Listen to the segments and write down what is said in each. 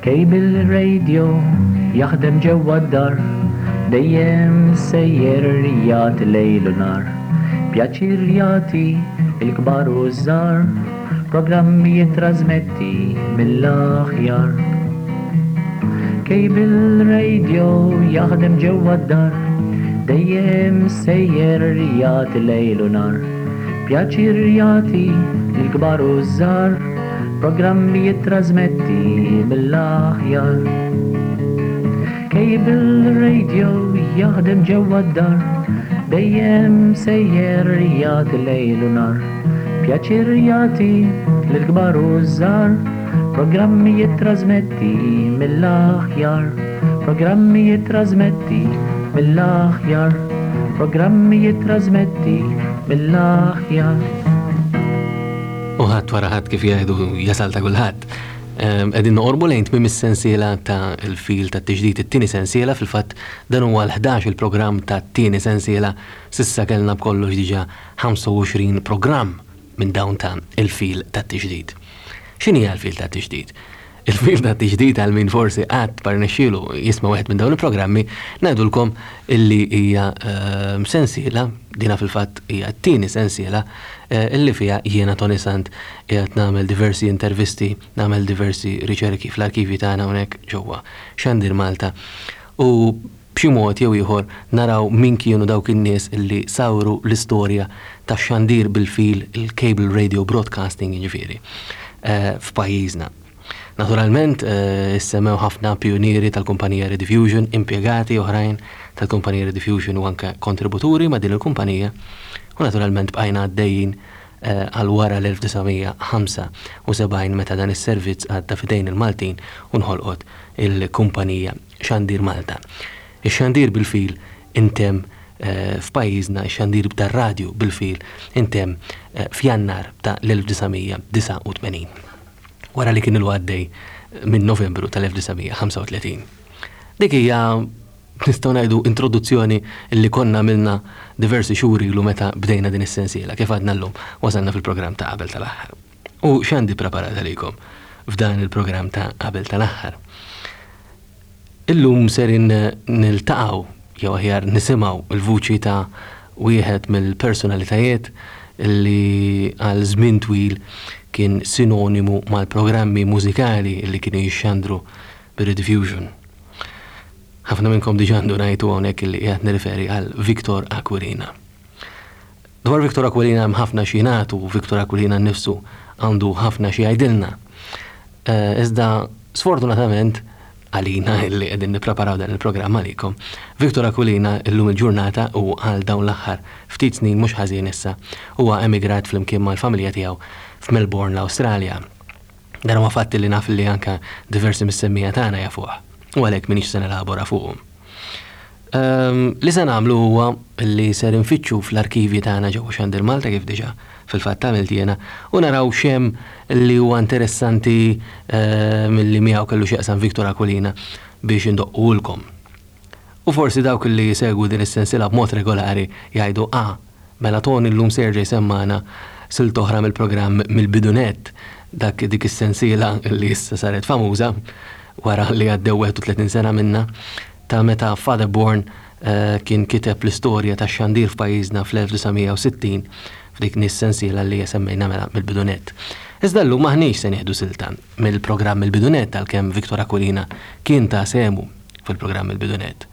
bil-radio jaħdem ġewwa d-dar dejjem sejjer jagħti lejl u nar pjaċir jagħti il-kbar u żgħar programmi jittrażmetti mill-aħjar bil-radio jaħdem ġewwa d-dar dejjem sejjer jagħti lejl u nar pjaċir jagħti il-kbar u żgħar programmi jittrażmetti mill-aħjar bil-radio jaħdem ġewwa d-dar dejjem sejjer jagħti lejl u nar pjaċir jagħti lill-kbar u żgħar programmi jittrażmetti mill-aħjar programmi jittrażmetti mill-aħjar programmi jittrażmetti mill-aħjar Uħat wara ħadd kif jgħidu jasal ta' kulħadd. Qegħdin noqorbu lejn tmiem is-sensiela ta' il-fil tat-tiġdid it-tieni sensiela fil-fatt dan huwa l-11 il-programm tat-tieni sensiela s'issa kellna b'kollox diġà 25 programm minn dawn ta' il-fil tat-tiġdid. X'inhi l-fil tat-tiġdid? Il-fil tat-tiġdid għal min forsi qatt parnexxielu jisma' wieħed minn dawn il-programmi ngħidulkom illi hija sensiela dina fil-fatt hija t-tieni sensiela illi fiha jiena Tony Sant qiegħed nagħmel diversi intervisti, nagħmel diversi riċerki fl-arkivi tagħna hawnhekk ġewwa Xandir Malta u b'xi mod jew ieħor naraw min kienu dawk in-nies illi sawru l-istorja tax-xandir bil-fil il-cable radio broadcasting jiġifieri f'pajjiżna. Naturalment, issemmew ħafna pionieri tal-kumpanija Rediffusion, impjegati oħrajn tal-kumpanija Rediffusion u anke kontributuri ma' din il-kumpanija u naturalment bqajna għaddejjin għal wara l-1975 meta dan is-servizz għadda fidejn il-Maltin u nħolqot il-kumpanija Xandir Malta. Ix-xandir bil-fil intemm f'pajjiżna, ix-xandir tar-radju bil-fil intemm f'Jannar ta' l-1989. Wara li kien il-għaddej minn Novembru tal-1935. Dik hija nistgħu ngħidu introduzzjoni li konna għamilna diversi xhur ilu meta bdejna din is-sensiela kif għadna llum wasalna fil-programm ta' qabel tal-aħħar. U x'għandi preparat għalikom f'dan il-programm ta' qabel tal-aħħar. Illum serin niltaqgħu jew aħjar nisimgħu il-vuċi ta' wieħed mill-personalitajiet li għal żmien twil kien sinonimu mal-programmi mużikali li kienu jixxandru bir-Rediffusion. Ħafna minnkom diġà għandu ngħidu hawnhekk li qiegħed nirriferi għal Victor Aquilina. Dwar Victor Aquilina hemm ħafna xi ngħidu, Victor Aquilina nnifsu għandu ħafna xi jgħidilna. Iżda sfortunatament għalina illi qegħdin nippreparaw dan il-programm għalikom. Victor Aquilina llum il-ġurnata u għal dawn l-aħħar ftit snin mhux ħażin issa huwa emigrat flimkien mal-familja tiegħu f'Melbourne l-Awstralja. Dan huwa fatti li naf li anke diversi mis-semmija tagħna jafuh u għalhekk m'iniex se nelabora fuqhom. Li se nagħmlu huwa li ser infittxu fl-arkivi tagħna ġewwa Xandir Malta kif diġà fil-fatt tagħmel jiena u naraw x'hemm li huwa interessanti milli miegħu kellu x'jaqsam Victor Aquilina biex indoqqulkom. U forsi dawk li jsegwu din is-sensiela b'mod regolari jgħidu mela Tony llum serġa' jsemmana silt oħra mill-programm mill-bidunet dik is-sensiela li issa saret famuża wara li għaddew 31 sena minna ta' meta Fatherborn kien kiteb l-istorja ta' xandir f'pajjiżna fl-1960 f'dik nis-sensiela li semmejna mela mill-bidunet. Iżda llum maħniex se nieħdu silta mill-programm mill-bidunet għalkemm Victor Aquilina kien ta' semu fil-programm mill-bidunet.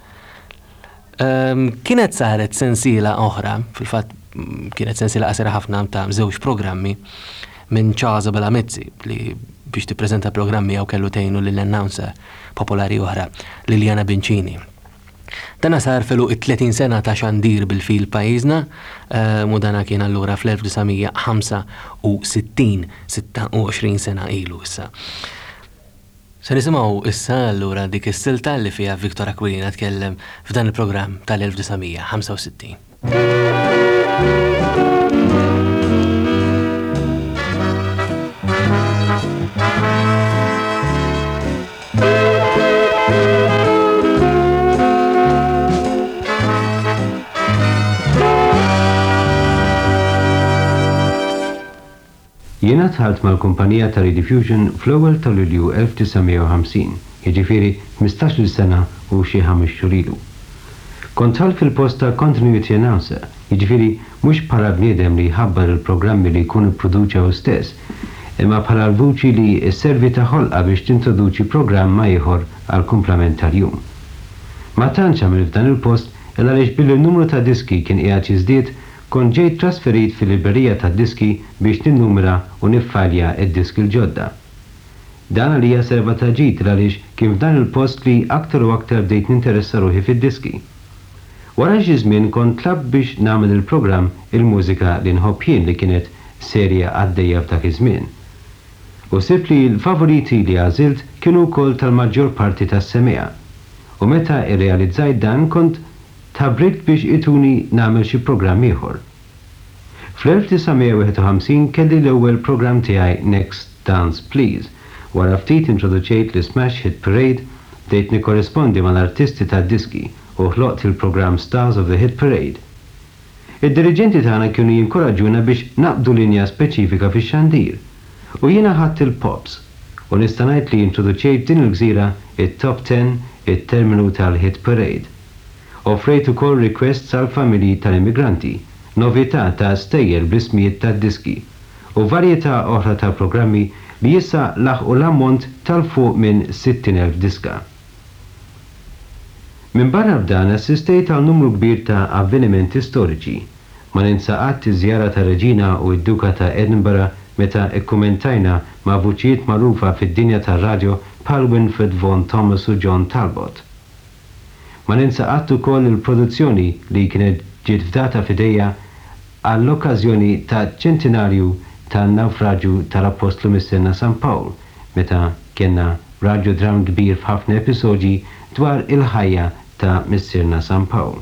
Kienet saret sensiela oħra, fil-fatt kienet sensiela qasira ħafna ta' żewġ programmi minn Charles Belamezzi li biex tippreżenta programmi jew kellu tgħinu lill-announcer popolari oħra Liliana Bincini. Dana sar felu 30 sena ta' xandir bil-fil pajjiżna, dana kien allura fl-1965, 26 sena ilu issa. Se nisimgħu issa allura dik is-silta li fiha Victor Aquilina tkellem f'dan il-programm tal-1965. Jiena Jiena tħalt mal-kumpanija ta' Rediffusion fl-ewwel ta' Lulju 1950, jiġifieri 15-il sena u xi 5 xhur ilu. Kont tħalt fil-post ta' continuity announcer, jiġifieri mhux bħala bniedem li jħabbar il-programmi li jkun ipproduċa hu stess, imma bħala l-vuċi li s-servi ta' ħolqa biex tintroduċi programma ieħor għal kumplament tal-jum. Ma tantx għamil f'dan il-post illa għaliex billi n-numru ta' diski kien qiegħed jiżdied, kont ġejt trasferit fil-librerija ta' diski biex ninnumra u niffalja id-disk il-ġodda. Dan għalija serva ta' ġid għaliex kien f'dan il-post li aktar u aktar bdejt ninteressa ruħi fid-diski. Wara xi żmien kont tlab biex nagħmel il-programm il-mużika li nħobb jien li kienet serja għaddejja f'dak iż-żmien. U sibt li l-favoriti li għażilt kienu wkoll tal-maġġor parti tas-semea. U meta irrealizzajt dan kont tabrikt biex ituni nagħmel xi programm ieħor. Fl-1951 kelli l-ewwel programm tiegħi Next Dance Please. Wara ftit introduċejt l-Smash Hit Parade, bdejt nikkorrespondi mal-artisti tad-diski u ħloqt il-programm Stars of the Hit Parade. Id-dirigenti tagħna kienu jinkoraġġuna biex naqbdu linja speċifika fix-xandir. U jiena ħadd il-pops u nista' ngħid li introduċejt din il-gżira it-top 10 it-terminu tal-Hit Parade. Offrejt ukoll requests għal familji tal-immigranti, novità ta' stejjer bl-ismijiet tad-diski u varjetà oħra ta' programmi li issa laħqu l-ammont tal-fuq minn 60,000 diska. Min barra b'dan assistejt għal numru kbir ta' avvenimenti storiċi. Ma ninsaqat iż-żjara ta' Reġina u id-Duka ta' Edinburgh meta ikkumentajna ma' vuċijiet magħrufa fid-dinja tar-radju bħal Winfred Vaughan Thomas u John Talbot. Ma ninsaqat ukoll il-produzzjoni li kienet ġiet fdata f'idejja għall-okkażjoni ta' ċentinarju tan-nawfraġġju tal-Apostlu Missierna San Pawl, meta kienna radjodram kbir f'ħafna episodji dwar il-ħajja ta' Missierna San Pawl.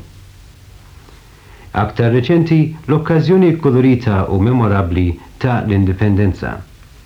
Aktar reċenti l-okkażjoni kolorita u memorabbli ta' l-indipendenza.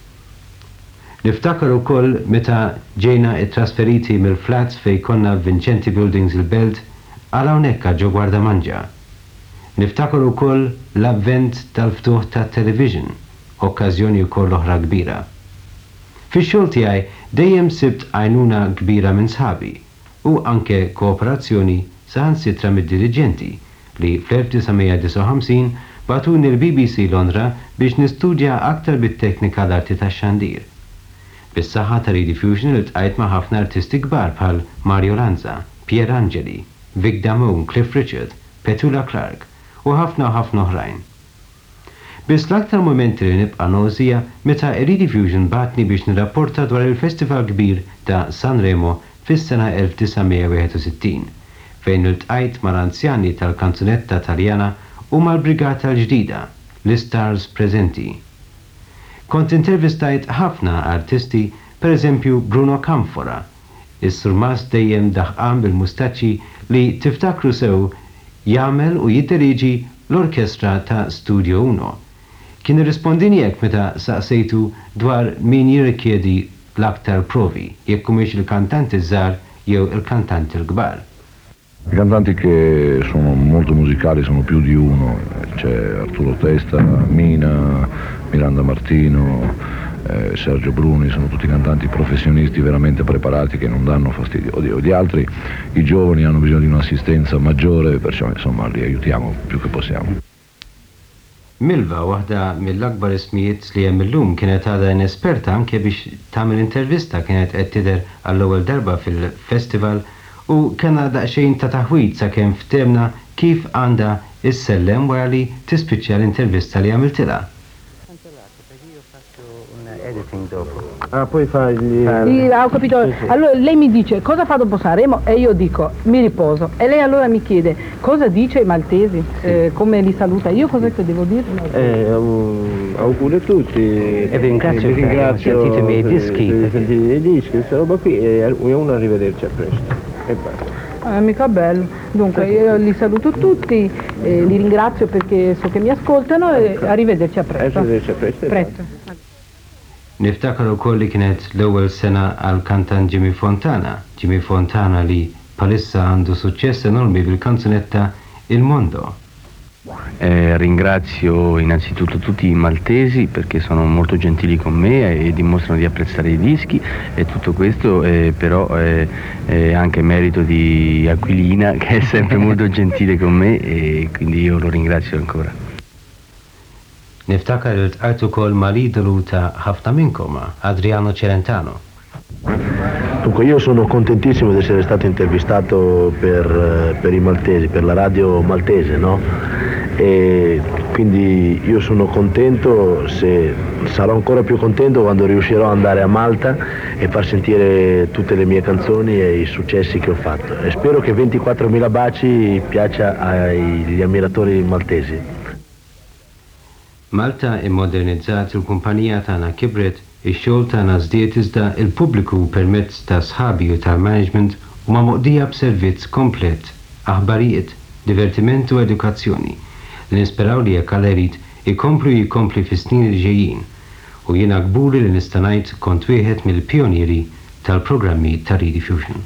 Niftakar ukoll meta ġejna trasferiti mill-flats fej konna Vincenti Buildings il-Belt għal hawnhekk ġo Gwardamanġa. Niftakar ukoll l-avvent tal-ftuħ tat-television, okkażjoni wkoll oħra kbira. Fix-xogħol tiegħi dejjem sibt għajnuna kbira minn sħabi u anke kooperazzjoni saħansitra mid-dirigenti li fl-1959 batuni l-BBC Londra biex nistudja aktar bit-teknika l-arti tax-xandir. Bis-saħħa ta' Rediffusion iltqajt ma' ħafna artisti kbar bħal Mario Lanza, Pier Angeli, Vic Damone, Cliff Richard, Petula Clark u ħafna oħrajn. Biss l-aktar momenti li nibqa' nogħżija meta Rediffusion batni biex nirrapporta dwar il-Festival kbir ta' Sanremo fis-sena 1961, fejn iltqajt mal-anzjani tal-kanzunetta Taljana u mal-brigata l-ġdida, l-Stars Preżenti. Kont intervistajt ħafna artisti, per eżempju Bruno Camfora, is-surmas dejjem daħqan bil-mustaċċi li tiftakru sew jagħmel u jiddiriġi l-orkestra ta' Studio 1. Kien irrispondini hekk meta saqsejtu dwar min jirrikjedi l-aktar provi, jekk humiex il-kantanti żgħar jew il-kantanti l-kbar. I cantanti che sono molto musicali sono più di uno, c'è Arturo Testa, Mina, Miranda Martino, Sergio Bruni, sono tutti cantanti professionisti veramente preparati che non danno fastidio. Di altri i giovani hanno bisogno di un'assistenza maggiore, perciò insomma li aiutiamo più che possiamo. Milva, waħda mill-akbar ismijiet li hemm illum, kienet għadha inesperta anke biex tagħmel intervista, kienet qed tidher għall-ewwel darba fil-festival u kena daqsxejn ta' taħwid sakemm ftemna kif għandha issellem wara li tispiċċja l-intervista li għamiltilha. Poi fargli... Sì, ho capito. Allora lei mi dice cosa fa dopo Sanremo e io dico mi riposo. E lei allora mi chiede cosa dice ai maltesi, come li saluta. Io cosa che devo dire? Auguri a tutti. E vi ringrazio per sentite i miei dischi. Sentite i dischi, questa roba qui e un arrivederci a presto. E basta. Mica bello. Dunque io li saluto tutti, li ringrazio perché so che mi ascoltano e arrivederci a presto. Arrivederci a presto. Presto. Niftakar ukoll li kienet l-ewwel sena għal kantant Jimmy Fontana li palissa għandu suċċess enormi bil-kanzunetta Il Mondo. Ringrazio innanzitutto tutti i maltesi perché sono molto gentili con me e dimostrano di apprezzare i dischi e tutto questo però è anche merito di Aquilina che è sempre molto gentile con me e quindi io lo ringrazio ancora. Niftakar il-tqajt ukoll mal-idolu ta' ħafna minnkom, Adriano Celentano. Dunque io sono contentissimo di essere stato intervistato per i maltesi, per la radio maltese, no? E quindi io sono contento, sarò ancora più contento quando riuscirò ad andare a Malta e far sentire tutte le mie canzoni e i successi che ho fatto. E spero che 24.000 baci piaccia agli ammiratori maltesi. Malta immodernizzat il-kumpanija tagħna kibret, ix-xogħol tagħna żdied iżda il-pubbliku permezz ta' sħabi u tal-management huma moqdija b'servizz komplett, aħbarijiet, divertiment u edukazzjoni. Li nisperaw li jekk Alla jrid ikomplu jkompli fis-snin li ġejjin u jiena kburi li nista' ngħid kont wieħed mill-pjonieri tal-programmi ta' Rediffusion.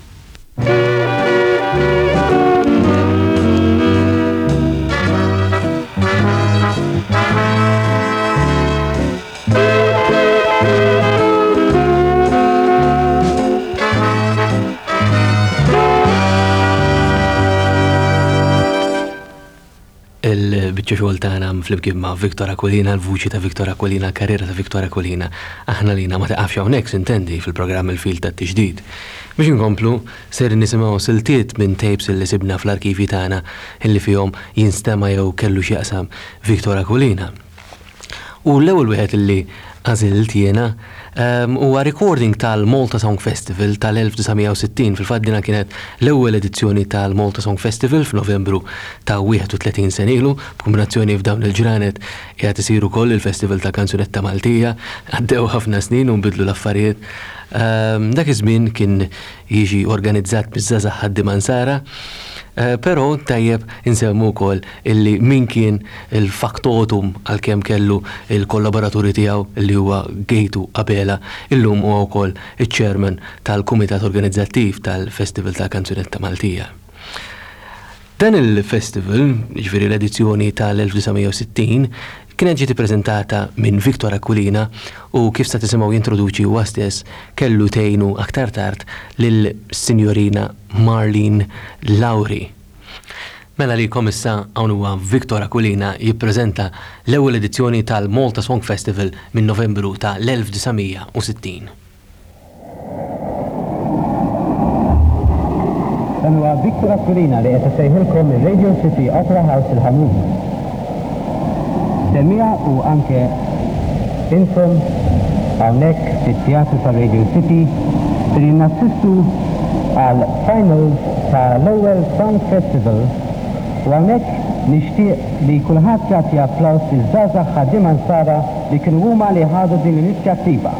Il-bicċa xogħol tagħna fl-imkien ma' Victor Aquilina, l-vuċi ta' Victor Aquilina, karriera ta' Victor Aquilina, aħna lina ma taqafx hawnhekk intendi fil-programm il-fil tat-tiġdid. Biex inkomplu, ser nisimgħu siltiet minn tapes li sibna fl-arkivi tagħna illi fihom jinstema' jew kellu x'jaqsam Victor Aquilina. U l-ewwel wieħed illi għażilt jiena huwa recording tal-Malta Song Festival tal-1960. Fil-fatt dina kienet l-ewwel edizzjoni tal-Malta Song Festival f'Novembru ta' 31 sen ilu, b'kombinazzjoni f'dawn il-ġranet qiegħed isiru wkoll il-Festival ta' Kanzunetta Maltija, għaddew ħafna snin u nbidlu l-affarijiet. Dak iż-żmien kien jiġi organizzat biż-żgħażagħ ħaddiema Ansara. Però tajjeb insemmu wkoll illi min kien il-faktotum għalkemm kellu il-kollaboraturi tiegħu illi huwa Gejtu Abela illum huwa wkoll iċ-chairman tal-Kumitat Organizzattiv tal-Festival ta' Kanzunetta Maltija. Dan il-festival, ġifieri l-edizzjoni tal-1960, kienet ġiet ippreżentata minn Victor Aquilina u kif sta tisimgħu jintroduċi huwa stess kellu tgħinu aktar tard lill-Sinjorina Marlene Lowry. Mela likom issa hawn huwa Victor Aquilina jippreżenta l-ewwel edizzjoni tal-Malta Song Festival minn Novembru ta' l-1960. Dan huwa Victor Aquilina li qed isejħilkom ir-Radio City Opera House il-Ħamun. Semija u anke intom hawnhekk fit-Teatru ta' Radio City li nassistu għal finals ta' l-ewwel Song Festival u hawnhekk nixtieq li kulħadd jagħti applaws liż-żgħażagħ ħaddiema Ansara li kienu huma li ħadu din l-inizjattiva.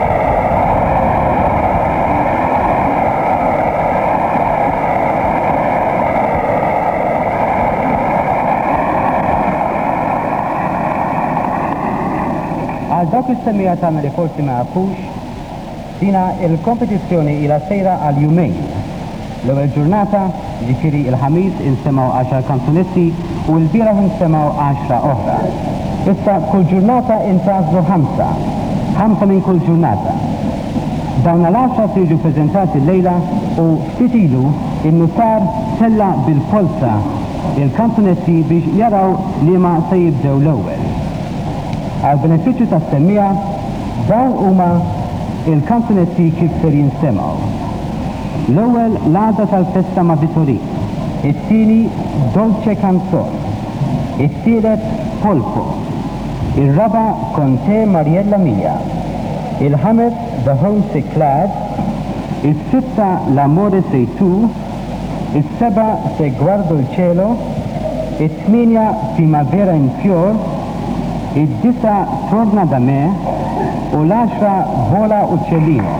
Dak il-semmija tagħna li forsi ma jafux, dina il-kompetizzjoni ila sejra għal jumejn. L-ewwel ġurnata, ġifieri il-ħamis insemgħu 10 kanzunetti u l-bieraħ insemgħu 10 oħra. Issa kull ġurnata intgħażlu 5 minn kull ġurnata. Dawn l-10 se jiġu ppreżentati llejla u ftit ilu in-nutar tella bil-polza il-kanzunetti biex jaraw liema se jibdew l-ewwel. Għal-beneficju ta' semmija, dawn huma il-kanzunetti kif ser jinsemgħu. L-ewwel l-għada tal-festa ma' Vittorin, it-tieni Dolce Canzon, it-tielet Polpo, ir-raba Con te Mariella Mia, il-ħames The Homesick Lad, is-sitta L'amore sei tu, is-seba Se guardo il cielo, it-tminja Primavera in fior, id-disa Torna da me u l-10 Vola Uccellino.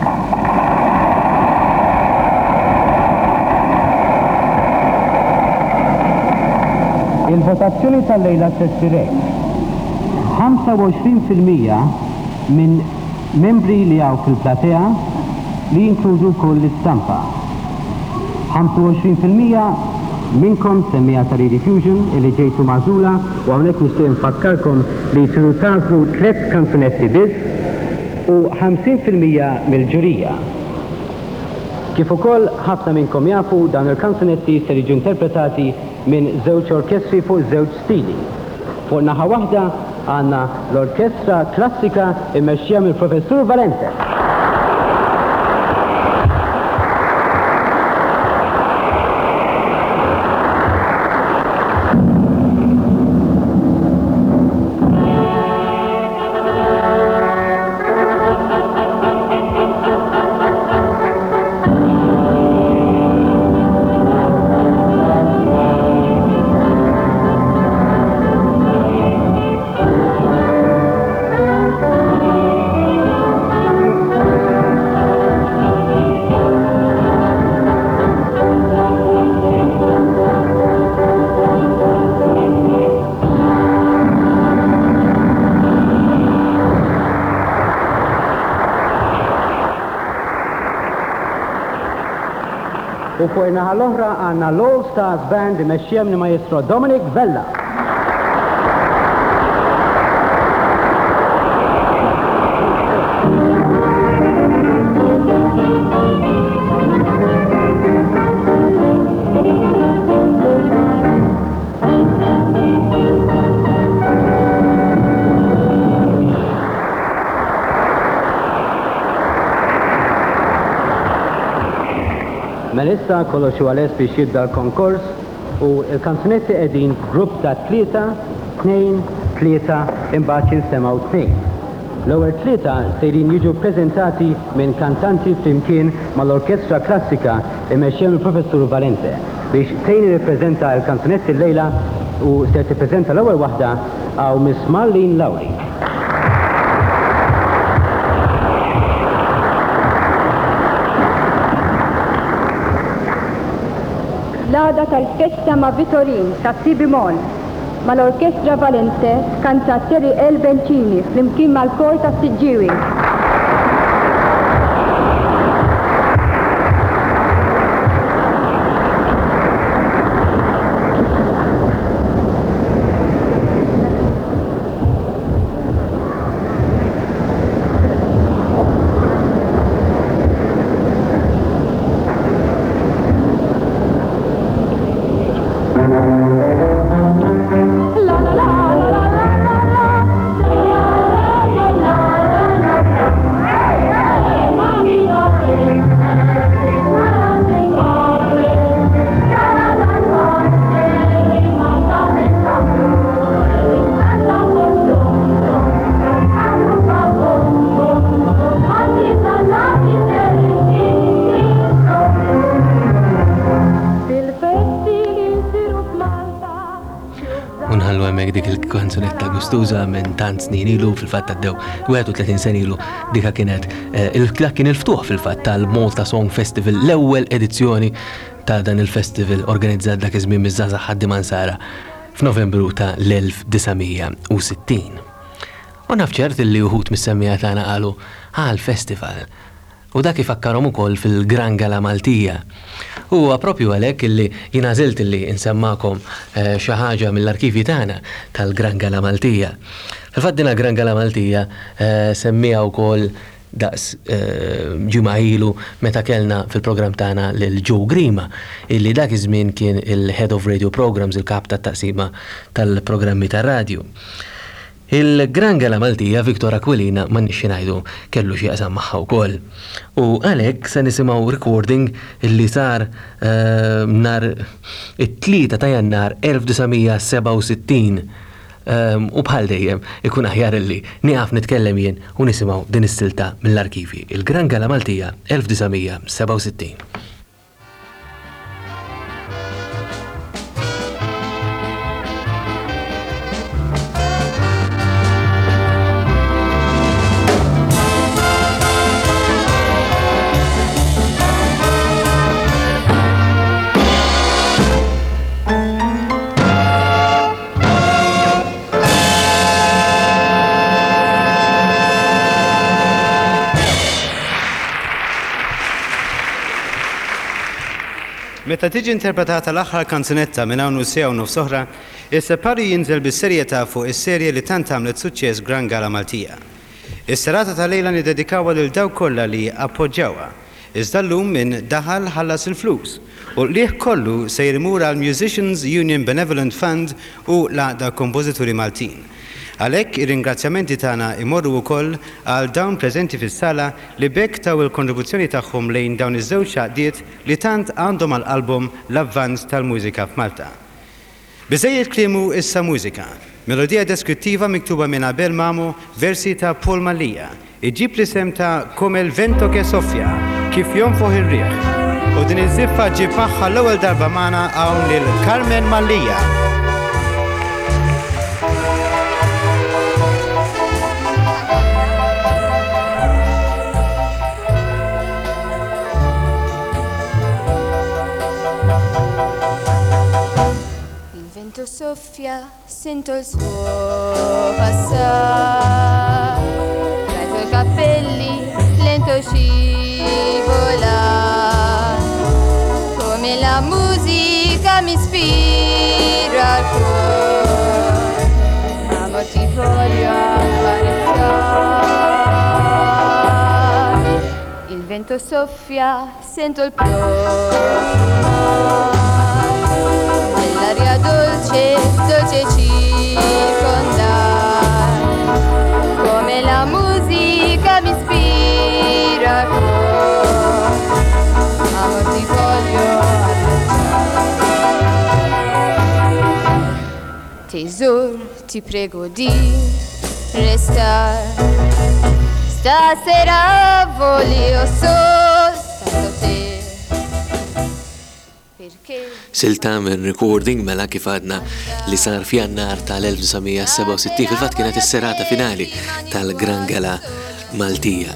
Il-votazzjoni tal-lejla sessirek. 25% minn membri li għaw fil-platea li jinkludu kull l-istampa. 25% minkom semmija Taridi Fusion illi ġejtu mażula u hawnhekk nixtieq nfakkarkom li jsiru tagħżlu 3 kanzunetti biss u 50% mill-ġurija. Kif ukoll ħafna minnkom jafu dawn il-kanzunetti se jiġu interpretati minn żewġ orkestri fuq żewġ stili. Fuq naħa waħda għandna l-orkestra klassika immexxija mill-Professur Valente. U fuq naħa l-oħra għandna l-All Stars Band imexxija minn Maestro Dominic Vella. Melissa kollox huwa les biex jibda l-konkors u l-kanzunetti qegħdin grupp ta' 3, 2, 3 imbagħad jinsemgħu 2. L-ewwel 3 sejrin jiġu ppreżentati minn kantanti flimkien mal-orkestra klassika immexxija mill-Professur Valente biex tejn jirrappreżenta l-kanzunetti llejla u se tippreżenta l-ewwel waħda għaw Miss Marlene Lowry. L-għada tal-festa ma' Vitorin ta' Si bimol ma' l-Orkestra Valente kantatteri El Bencini flimkien mal-kor ta' Siġġiewi. dik il-kanzunetta gustuża minn tant snin ilu fil-fatt għaddew 31 sen ilu dika kienet kien il-ftuħ fil-fatt tal-Malta Song Festival, l-ewwel edizzjoni ta' dan il-festival organizzat dak iż-żmien miż-żgħażagħ ħaddi Mansara f'Novembru ta' l-1960. U naf ċert li uħud mis-semmija tagħna qalu l-festival. U dak ifakkarhom ukoll fil-Gran Gala Maltija. Huwa propju għalhekk illi jiena għażilt illi insemmakom xi ħaġa mill-arkivi tagħna tal-Gran Gala Maltija. Fil-fatt din Gran Gala Maltija semmija wkoll daqs ġimgħa ilu meta kellna fil-programm tagħna lil Joe Grima illi dak iż-żmien kien il-Head of Radio Programs, il-kap tat-taqsima tal-programmi tar-radju. Il-Gran Gala Maltija Victor Aquilina ma nixxi ngħidu kellu xi qasam magħha wkoll. U għalhekk se nisimgħu recording illi sar nhar it-3 ta' Jannar 1967. U bħal dejjem ikun aħjar illi nieqaf nitkellem jien u nisimgħu din is-silta mill-arkivi. Il-Gran Gala Maltija 1967. Meta tiġi interpretata l-aħħar kanzunetta minn hawn sija u nofs oħra, is-separi jinżel bis-serjetà fuq is-serje li tant għamlet suċċess Gran Gala Maltija. Is-serata ta' lejla nidedikawha lil dawk kollha li appoġġjawha. Iżda llum min daħal ħallas il-flus u l-liħ kollu se jrimur għal Musicians Union Benevolent Fund u l-għaqda Kompożituri Maltin. Għalhekk ir-ringrazzjamenti tagħna imorru wkoll għal dawn preżenti fis-sala li bekk taw il-kontribuzzjoni tagħhom lejn dawn iż-żewġ għaqdiet li tant għandhom għall-album l-avvanz tal-mużika f'Malta. Biżejjed kliemu issa mużika, melodija deskrittiva miktuba minn Abel Mamo, versi ta' Paul Mallia, iġib l-isem ta' Come il vento che soffia, kif jonfoħ ir-riħ. U din iż-żiffa ġib magħha l-ewwel darba magħna hawn lil Carmen Mallia. Soffia, sento il suo passare, tra i tuoi capelli lento scivola, come la musica mi ispira al cuore, amor ti voglio accarezzare, il vento soffia, sento il profumo. L'aria dolce, dolce circondare, come la musica mi ispira al cuore, amor ti voglio abbracciare. Tesoro, ti prego di restare, stasera voglio soltanto te. Silta minn recording mela kif għadna li sar f'Jannar tal-1967 fil-fatt kienet is-serata finali tal-Gran Gala Maltija.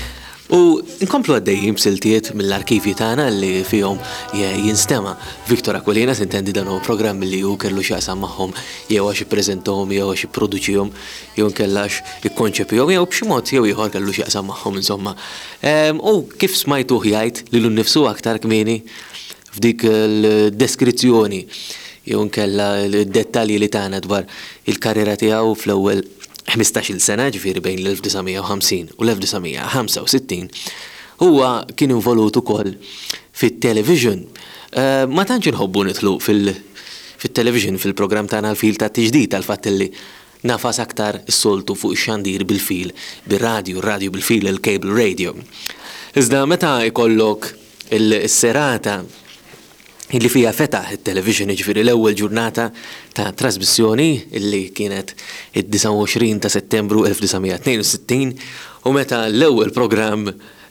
U nkomplu għaddejjim b'siltiet mill-arkivji tagħna li fihom jinstema' Victor Aquilina sintendi dan huwa programmi li hu kellu x'jaqsam magħhom jew għax ippreżentahom jew għax ipproduċihom jew nkellax ikkonċepihom jew b'xi mod jew ieħor kellu x'jaqsam magħhom insomma. U kif smajtuh jgħid lilu nnifsu aktar kmieni f'dik il-deskrizzjoni jew nkella l-dettalji li tagħna dwar il-karriera tiegħu fl-ewwel 15-il sena ġifieri bejn l-1950 u l-1965 huwa kien involut ukoll fit-television. Ma tantx inħobbu nidħlu fit-television fil-programm tagħna l-fil ta' tiġdid tal-fatt li nafas aktar is-soltu fuq ix-xandir bil-fil, bir-radju, r-radju bil-fil, il-cable radio. Iżda meta jkollok il-serata illi fija fetaħ il-television ġifiri l-ewwel ġurnata ta' trasmissjoni illi kienet id-29 ta' Settembru 1962 u meta l-ewwel programm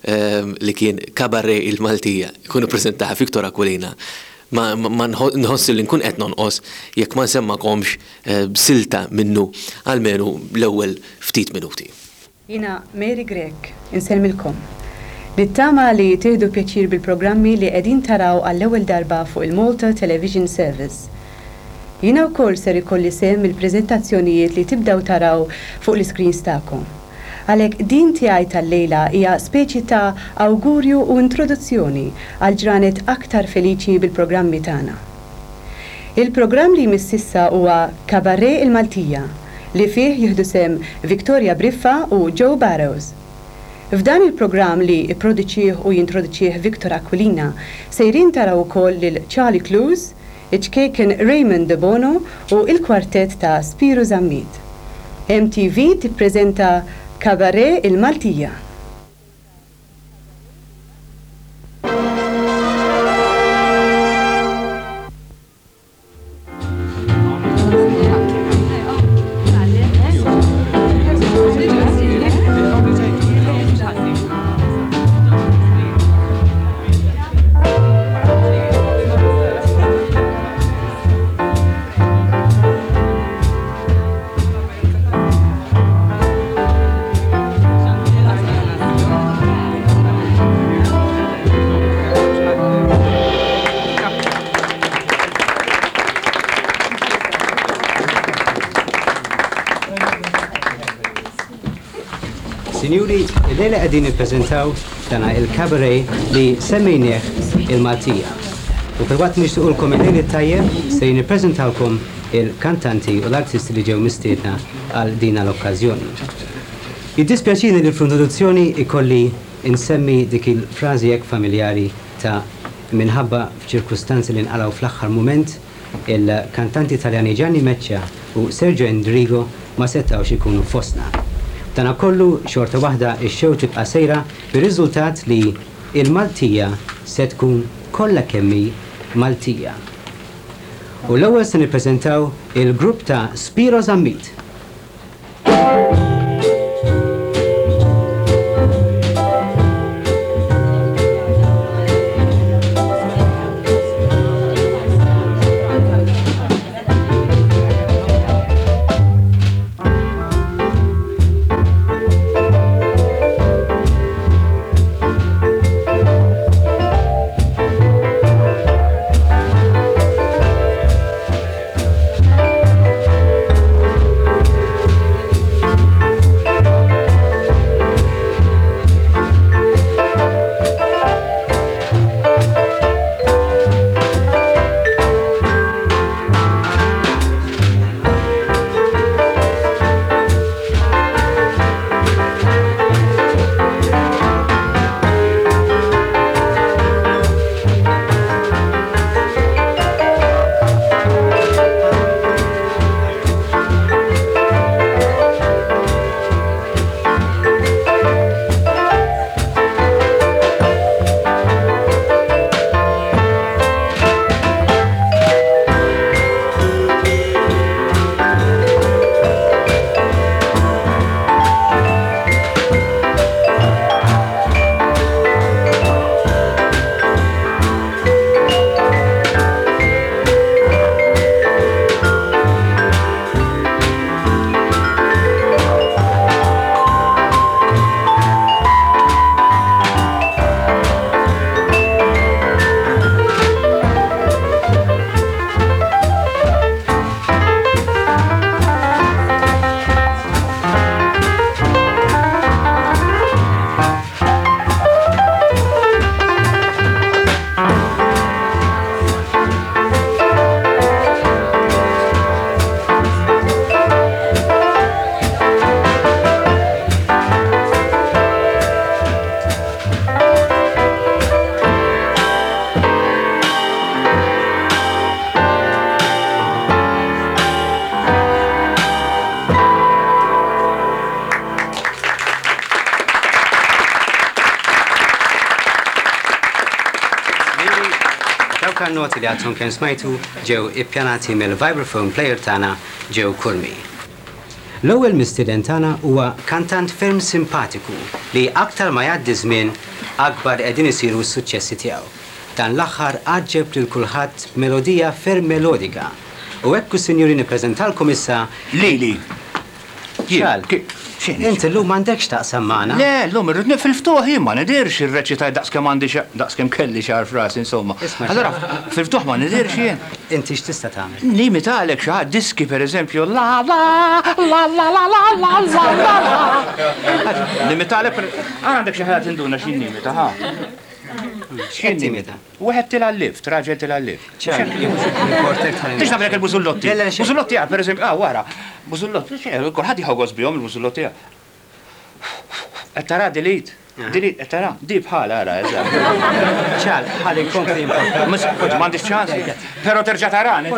li kien Cabaret il-Maltija kunu preżentaha Victor Aquilina ma nħossi li nkun qed nonqos jekk ma nsemmakomx b'silta minnu għalmenu l-ewwel ftit minuti. Jina Mary Grek, insellmilkom. Nittama li tieħdu pjaċir bil-programmi li qegħdin taraw għall-ewwel darba fuq il-Malta Television Service. Jiena wkoll ser ikolli sehem il-preżentazzjonijiet li tibdew taraw fuq l-iskreens tagħkom. Għalhekk din tiegħi tal-lejla hija speċi ta' awgurju u introduzzjoni għal ġranet aktar feliċi bil-programmi tagħna. Il-programm li mississa huwa Cabaret il-Maltija li fih jieħdu sem Victoria Briffa u Joe Barrows. F'dan il-programm li ipproduċih u jintroduċih Victor Aquilina sejrin taraw ukoll lil Charlie Clouse, iċkejken Raymond De Bono u il-kwartett ta' Spiro Zammit. MTV tippreżenta Cabaret il-Maltija. Sinjuri, il-lejla qegħdin nippreżentaw dana il-Cabaret li semmejnieh il-Maltija. U fil-waqt nixtuqulkom il-lejl it-tajjeb se nippreżentawkom il-kantanti u l-artisti li ġew mistiedna għal din l-okkażjoni. Jiddispjaċini li fl-introduzzjoni ikolli insemmi dik il-frażi hekk familjari ta' minħabba f'ċirkustanzi li nqalgħu fl-aħħar mument il-kantanti Taljani Gianni Meccia u Sergio Endrigo ma setgħux ikunu fostna. Dana kollu xorta waħda ix-xew tibqa' sejra bir-riżultat li il-Maltija se tkun kollha kemmi Maltija. U l-ewwel se nippreżentaw il-grupp ta' Spiro Zammit. Noti li għadhom kien smajtu ġew ippjanati mill-vibraphone player tagħna ġew Kurmi. L-ewwel mistieden tagħna huwa kantant ferm simpatiku li aktar ma jgħaddi żmien akbar qegħdin isiru s-suċċessi tiegħu. Dan l-aħħar għaġġeb lil kulħadd melodija ferm melodika. U hekk sinjuri nippreżentalkom issa Lili. Xal, inti llum m'għandekx taqsam magħna? Le, llum irrid nifil-ftuħ jien ma nidirx irreċitaj daqskemm għandi daqskemm kelli xahar f'rasi insomma. Allora, fil-ftuħ ma nidirx jien. Inti x'tista' tagħmel? Limitalek xi ħadd diski pereżempju la la la la la la la la la. Limitalek għandek xi ħadd induna xi limita ħa. X'kien limita? Wieħed tila l-lift, raġel tila l-lift. Tix nagħmel il-bużullotti. Bużullotti għal pereżempju, wara. Bużullotti, kulħadd jħoggos bihom il-bużullotti. Qed tara delete. Delete, qed tara, di bħala ara, eżatt. ċal, ħalli nkompli m'għandix ċansi. Però terġa' tarani.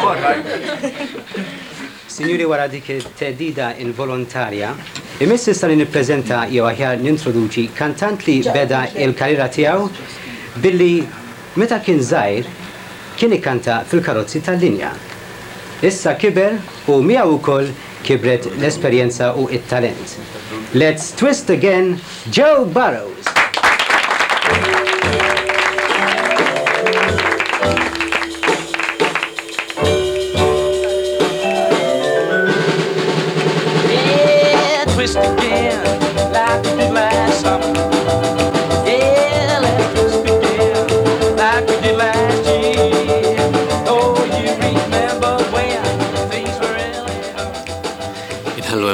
Signori wara dik it-teddida involontarja, imiss issa li nippreżenta jew aħjar nintroduċi kantant li beda il-karriera tiegħu billi meta kien żgħir kien ikkanta fil-karozzi tal-linja. Issa kiber u miegħu wkoll kibret l-esperjenza u it-talent. Let's twist again, Joe Burrows. Twist again, like we did last summer. Yeah, let's twist again, like we did last year. Oh, you remember when things were really hard. Inħallu hemmhekk dik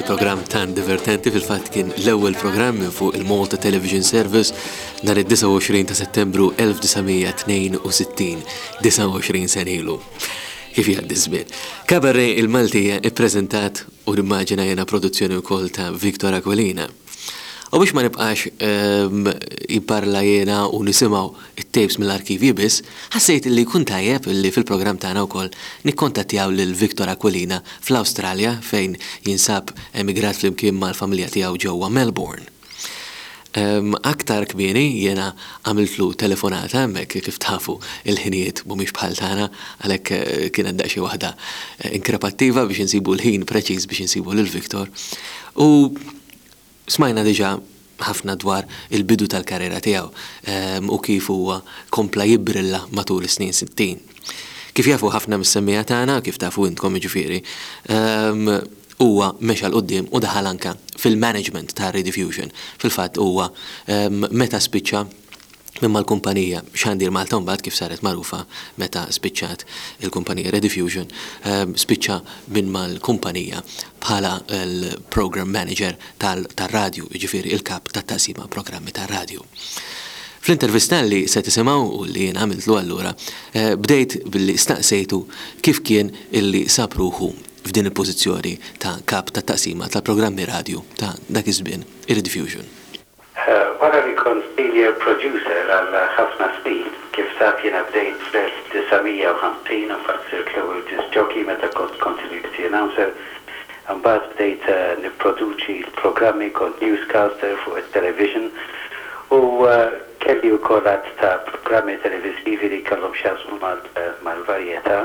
programm tan divertenti fil-fatt kien l-ewwel programm fuq il-Malta Television Service nhar id-29 ta' Settembru 1962, 29 sen ilu. Kif jgħaddi żmien. Kabarre il-Maltija ippreżentat u nimmaġina jena produzzjoni wkoll ta' Victor Aquilina. U biex ma nibqax jimparla jena u nisimaw it-tapes mill-arkivi biss, ħassejt li kun tajjeb li fil-programm tagħna wkoll nikkontattjaw lil Victor Aquilina fl-Awstralja fejn jinsab emigrat flimkien mal-familja tiegħu ġewwa Melbourne. Aktar kmieni jena għamiltlu telefonata hemmhekk kif tafu il-ħinijiet mhumiex bħal tagħna għalhekk kienet daqsxi waħda inkrepattiva biex insibu l-ħin preċiż biex insibu lil Victor. U smajna diġà ħafna dwar il-bidu tal-karriera tiegħu u kif huwa kompla jibbrilla matul is-snin 60. Kif jafu ħafna mis-semmija tagħna, kif tafu intkom jiġifieri, huwa mexa l-qoddim u daħal anka fil-management ta' Rediffusion. Fil-fatt huwa meta spiċċa minn mal-kumpanija Xandir Malta mbagħad kif saret magħrufa meta spiċċat il-kumpanija Rediffusion, spiċċa minn mal-kumpanija bħala l-program manager tal-radju, jiġifieri il-kap tat-taqsima programmi tar-radju. Fl-intervista li se tisimgħu u li jien għamiltlu allura, bdejt billi staqsejtu kif kien illi sapruħu f'din il-pożizzjoni ta' kap tat-taqsima tal-programmi radju ta' dak iż-żmien ir-Rediffusion. Wara li kont senior producer għal ħafna snin, kif taf jiena bdejt fl-1950 u fatt sirt l-ewwel disc jockey meta kont continuity announcer, mbagħad bdejt nipproduċi l-programmi kont newscaster fuq it-television u kelli wkoll ta' programmi televisivi li kellhom x'jaqsmu mal-varjetà.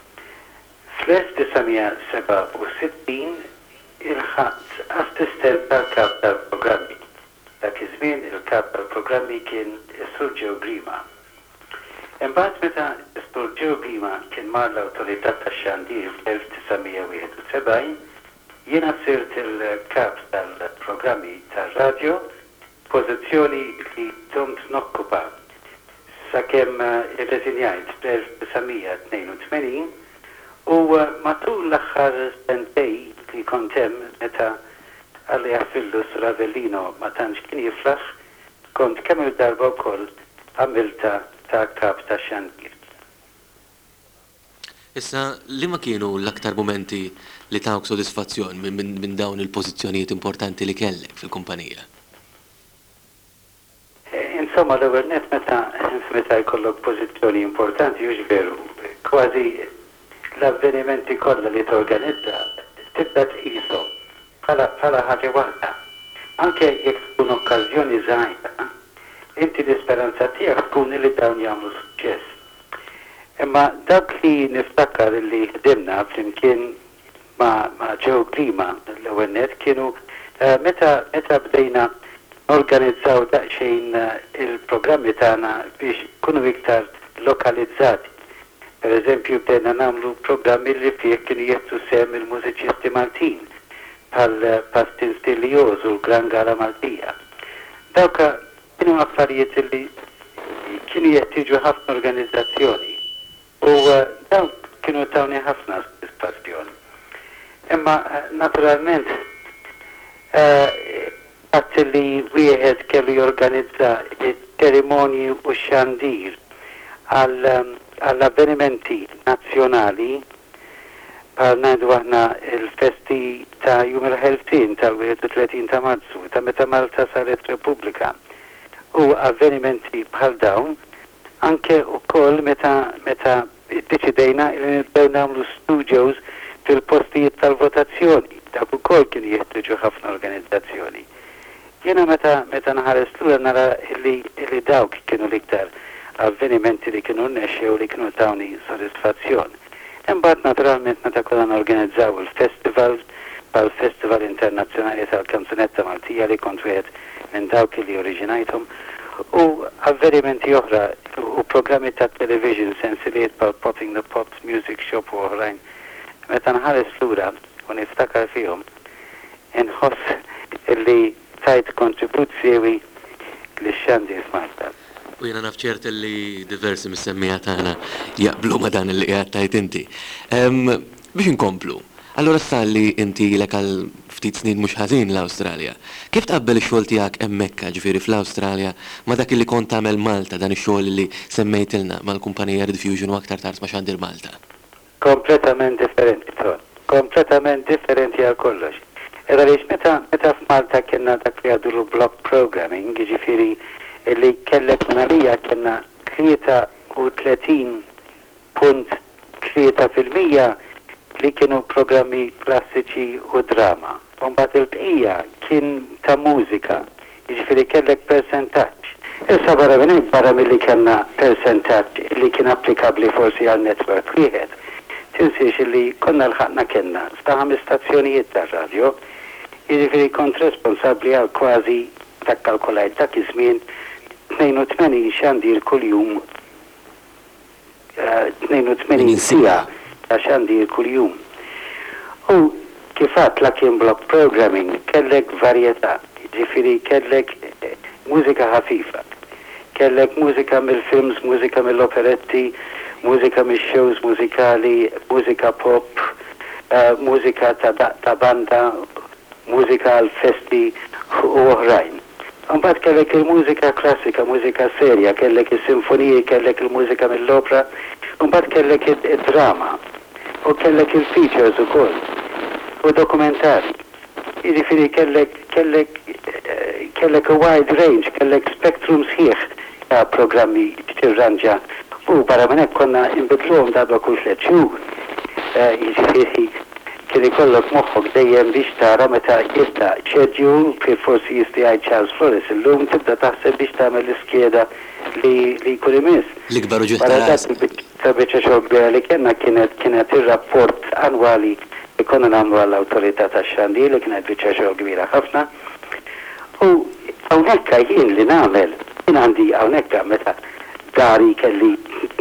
Fl-1967 il-ħadd assistent tal-kap tal-programmi. Dak iż-żmien il-kap tal-programmi kien is-Sur Joe Grima. Imbagħad meta is-Sur Joe Grima kien mar l-Awtorità tax-Xandir fl-1971, jiena sirt il-kap tal-programmi tar-radju, pożizzjoni li domt nokkupa sakemm irreżinjajt fl-1982 u matul l-aħħar sentej li kont hemm meta għalli għaffillu Ravellino ma tantx kien jiflaħ, kont kemm il-darba wkoll għamilta ta' kap ta' Xandir. Issa, li ma kienu l-aktar momenti li tawk sodisfazzjon minn dawn il-pożizzjonijiet importanti li kellek fil-kumpanija? Insomma, l-ewwel net meta jkollok pożizzjoni importanti hux veru, kważi l-avvenimenti kollha li torganizza tibda tqishom bħala ħaġa waħda. Anke jekk tkun okkażjoni żgħira, inti l-isperanza tiegħek tkun li dawn jagħmlu suċċess. Imma dak li niftakar li ħdimna flimkien ma' Joe Grima l-ewwel net kienu meta bdejna organizzaw daqsxejn il-programmi tagħna biex ikunu iktar lokalizzati. Per eżempju bdejna nagħmlu programmi li fih kienu jettu sem il-mużiċisti Maltin bħal Pastin Stilioz u l-Gran Gala Maltija. Dawka kienu affarijiet li kienu jettiġu ħafna organizzazzjoni u dawk kienu tawni ħafna soddisfazzjoni. Imma naturalment għat li wieħed kellu jorganizza il-ċerimonji u xandir għall-avvenimenti nazzjonali bħal ngħidu aħna il-festi ta' Jum il-Ħelsin tal-31 ta' Marzu ta' meta Malta saret Repubblika u avvenimenti bħal dawn anke wkoll meta iddeċidejna li nibdew nagħmlu studios fil-postijiet tal-votazzjoni dak ukoll kienu jeħtieġu ħafna organizzazzjoni. Jiena meta nħares lura nara li dawk kienu l-iktar avvenimenti li kienu nnexxew li kienu tawni sodisfazzjon. Imbagħad naturalment meta konna organizzaw il-festivals bħal-Festival Internazzjonali tal-Kanzunetta Maltija li kont wieħed minn dawk li oriġinajthom u avvenimenti oħra u programmi ta' television sensiliet bħal Popping the Pops, Music Shop u oħrajn. Meta nħares lura u niftakar fihom inħoss li tajt kontribut siewi li Xandir Malta. U jena nafċert li diversi mis-semmija tagħna jaqblu ma dan li qiegħed tajt inti. Biex inkomplu, allora sta li inti lek għal ftit snin mhux ħażin l-Awstralja. Kif tqabbel ix-xogħol tiegħek hemmhekk ġifieri fl-Awstralja ma dak li kont tagħmel Malta dan ix-xogħol li semmejtilna mal-kumpanija Rediffusion u aktar tard ma' Xandir Malta? Kompletament differenti ton. Kompletament differenti għal kollox. Edha lix meta f'Malta kienna dak li għadu block programming, ġifieri li kellek minalija kienna 33.3% li kienu programmi klassiċi u drama. Mbagħad il-bqija kien ta' mużika, jiġifieri kellek percentaġġ. Issa barra milli kellna percentaġġ li kien applikabbli forsi għal network wieħed. Tinsiex li konna l-ħaqna kienna sta' 5 stazzjonijiet tar-radjo, jiġifieri kont responsabbli għal kważi dak kalkulajt dak iż-żmien 82 xandir kuljum 82 sija ta' xandir kuljum. U kifat la kien block programming kellek varjetà, ġifieri kellek mużika ħafifa, kellek mużika mill-films, mużika mill-operetti, mużika mill-shows mużikali, mużika pop, mużika ta' banda, mużika għal-festi u oħrajn. Mbagħad kellek il-mużika klassika, mużika serja, kellek is-sinfoniji, kellek il-mużika mill-opera, mbagħad kellek id-drama, u kellek il-features ukoll, u dokumentari. Jiġifieri kellek a wide range, kellek spectrum sħiħ ta' programmi tirranġa, u barra minn hekk konna inbidluhom darba kull 3 xhur. Jiġifieri kien ikollok moħħok dejjem biex tara meta jista' schedule kif forsi jista' jgħid Charles Flores illum tibda taħseb biex tagħmel l-iskieda li jkun imiss. L-ikbar uġieħ ta' rasek. Ta' biċċa xogħol li kellna kienet ir-rapport annwali li konna nagħmlu għall-awtorità tax-Xandir li kienet biċċa xogħol kbira ħafna. U hawnhekk jien li nagħmel jien għandi hawnhekk meta dari kelli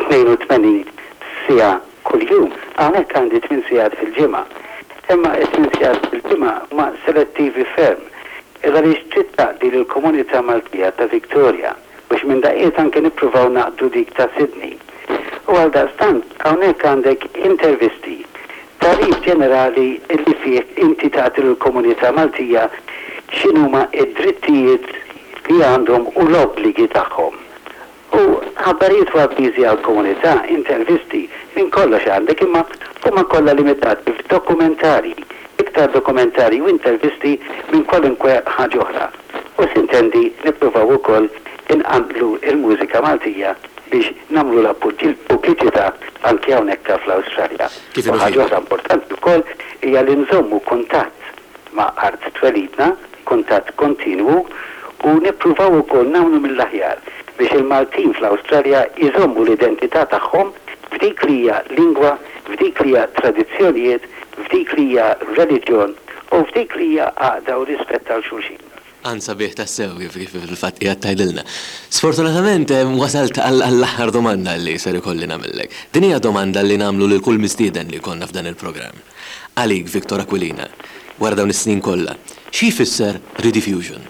82 sija kuljum, hawnhekk għandi 8 sigħat fil-ġimgħa. Imma essenzjal fil-ġimgħa ma selettivi ferm. Illa li ċitta di l-komunità Maltija ta' Victoria biex minn daqiet anke nippruvaw naqdu dik ta' Sydney. U għal dastant hawnhekk għandek intervisti tarif ġenerali li fih inti tagħti l-komunità Maltija x'inhuma id-drittijiet li għandhom u l-obbligi tagħhom. U ħabbarijiet wabbiżi għal-komunità, intervisti, minn kollox għandek imma huma kollha limitati f'dokumentari, iktar dokumentari u intervisti minn kwalunkwe ħaġa oħra. U sintendi nippruvaw ukoll inqablu il-mużika Maltija biex nagħmlu la pubbliċità anke hawnhekk fl-Awstralja. U ħaġa oħra importanti wkoll hija li nżommu kuntatt ma' art twelidna, kuntatt kontinwu u nippruvaw ukoll nagħmlu mill-aħjar biex il-Maltin fl-Awstralja jżommu l-identità tagħhom f'dik li hija lingwa, f'dik li hija tradizzjonijiet, f'dik li hija reliġjon u f'dik li hija għaqda u rispett għal xulxin. Ansa bieħ tassew kif fil-fatt qiegħed tgħidilna. Sfortunatament wasalt għall-aħħar domanda li ser ikolli nagħmellek. Din hija domanda li nagħmlu lil kull mistieden li konna f'dan il-programm. Għalik, Victor Aquilina, wara dawn is-snin kollha, xi jfisser Rediffusion?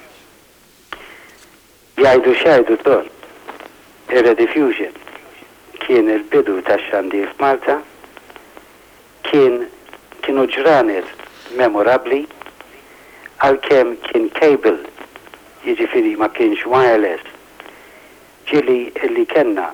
Jgħidu x'jgħidu ton. Ir-Rediffusion kien il-bidu tax-Xandir f'Malta, kienu ġranet memorabbli għalkemm kien cable, jiġifieri ma kienx wireless, ġieli li kellna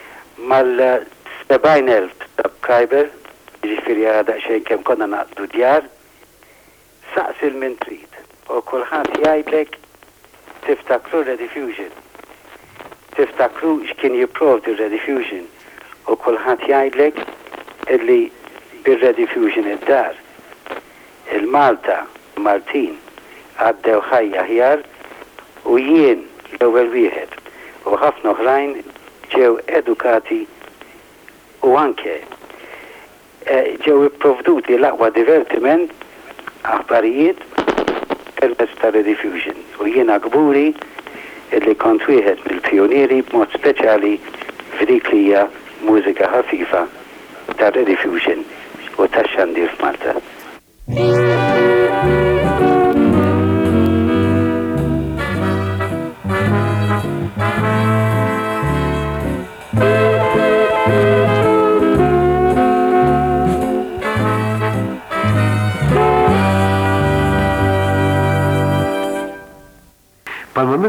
mal-70,000 subscriber, jiġifieri għada xejn kemm konna naqdu djar, saqsil minn trid u kulħadd jgħidlek tiftakru Rediffusion. Tiftakru x'kien jipprovdi Rediffusion u kulħadd jgħidlek illi bir-Rediffusion id-dar. Il-Malta, Maltin, għaddew ħajja ħjar u jien l-ewwel wieħed u ħafna oħrajn ġew edukati u anke ġew ipprovduti l-aqwa divertiment aħbarijiet permezz ta' Rediffusion. U jiena gburi illi kont wieħed mill-pjonieri b'mod speċjali f'dik li hija mużika ħafifa ta' Rediffusion u tax-Xandir f'Malta.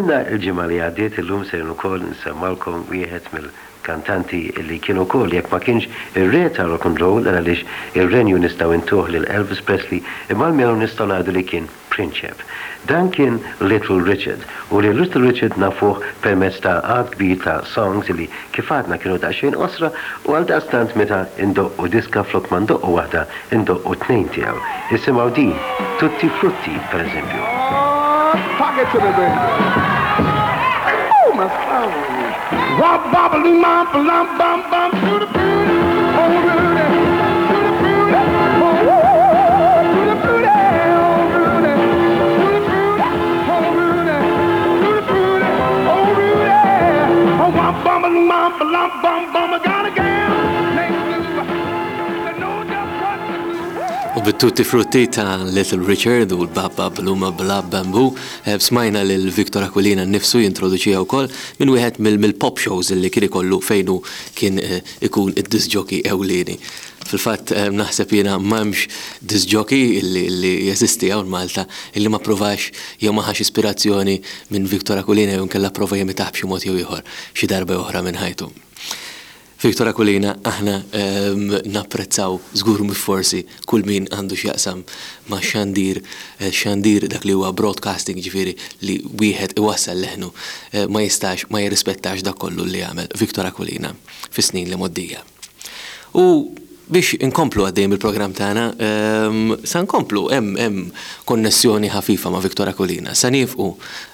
minna il-ġimgħa li għaddiet illum se ukoll nsemmalkom wieħed mill-kantanti li kienu wkoll jekk ma kienx ir-re ta' rock and roll għaliex ir-renju nistgħu intuh lil Elvis Presley imma l-menu nistgħu ngħidu li kien prinċep. Dan kien Little Richard u li Little Richard nafuh permezz ta' għad kbir ta' songs li kif għadna kienu daqsxejn osra u għal daqstant meta indoqqu diska flok ma ndoqqu waħda indoqqu tnejn tiegħu. Isimgħu din Tutti Frutti pereżempju. Talk it to me, baby. Oh, my phone. Wop, bobble, mom, bum, bum, bum, to the booty. Oh, Rudy. To the booty. Oh, to the booty. Oh, Rudy. To the booty. Oh, Rudy. To the booty. Oh, Rudy. Oh, wop, bobble, mom, bum, bum, bum. I got a gal named Lou. That knows just what to do. U bit-Tutti Frutti ta' Little Richard u l-Babba Bluma Bla Bamboo smajna lil Victor Aquilina nnifsu jintroduċija wkoll minn wieħed mill-pop shows li kien ikollu fejnu kien ikun id-disc jockey ewlieni. Fil-fatt naħseb jiena m'hemmx disc jockey li jeżisti hawn Malta illi ma provax jew ma ħax ispirazzjoni minn Victor Aquilina jew nkella prova jimitaħ b'xi mod jew ieħor xi darba oħra minn ħajtu. Victor Aquilina aħna napprezzaw żgur forsi kull min għandu x'jaqsam ma' xandir dak li huwa broadcasting ġifieri li wieħed iwassal leħnu ma jistax ma jirrispettax dak kollu li jagħmel Victor Aquilina fis-snin li moddija. U biex inkomplu għaddejjem il-programm tagħna, sa nkomplu hemm konnessjoni ħafifa ma' Victor Aquilina. Sa nifqu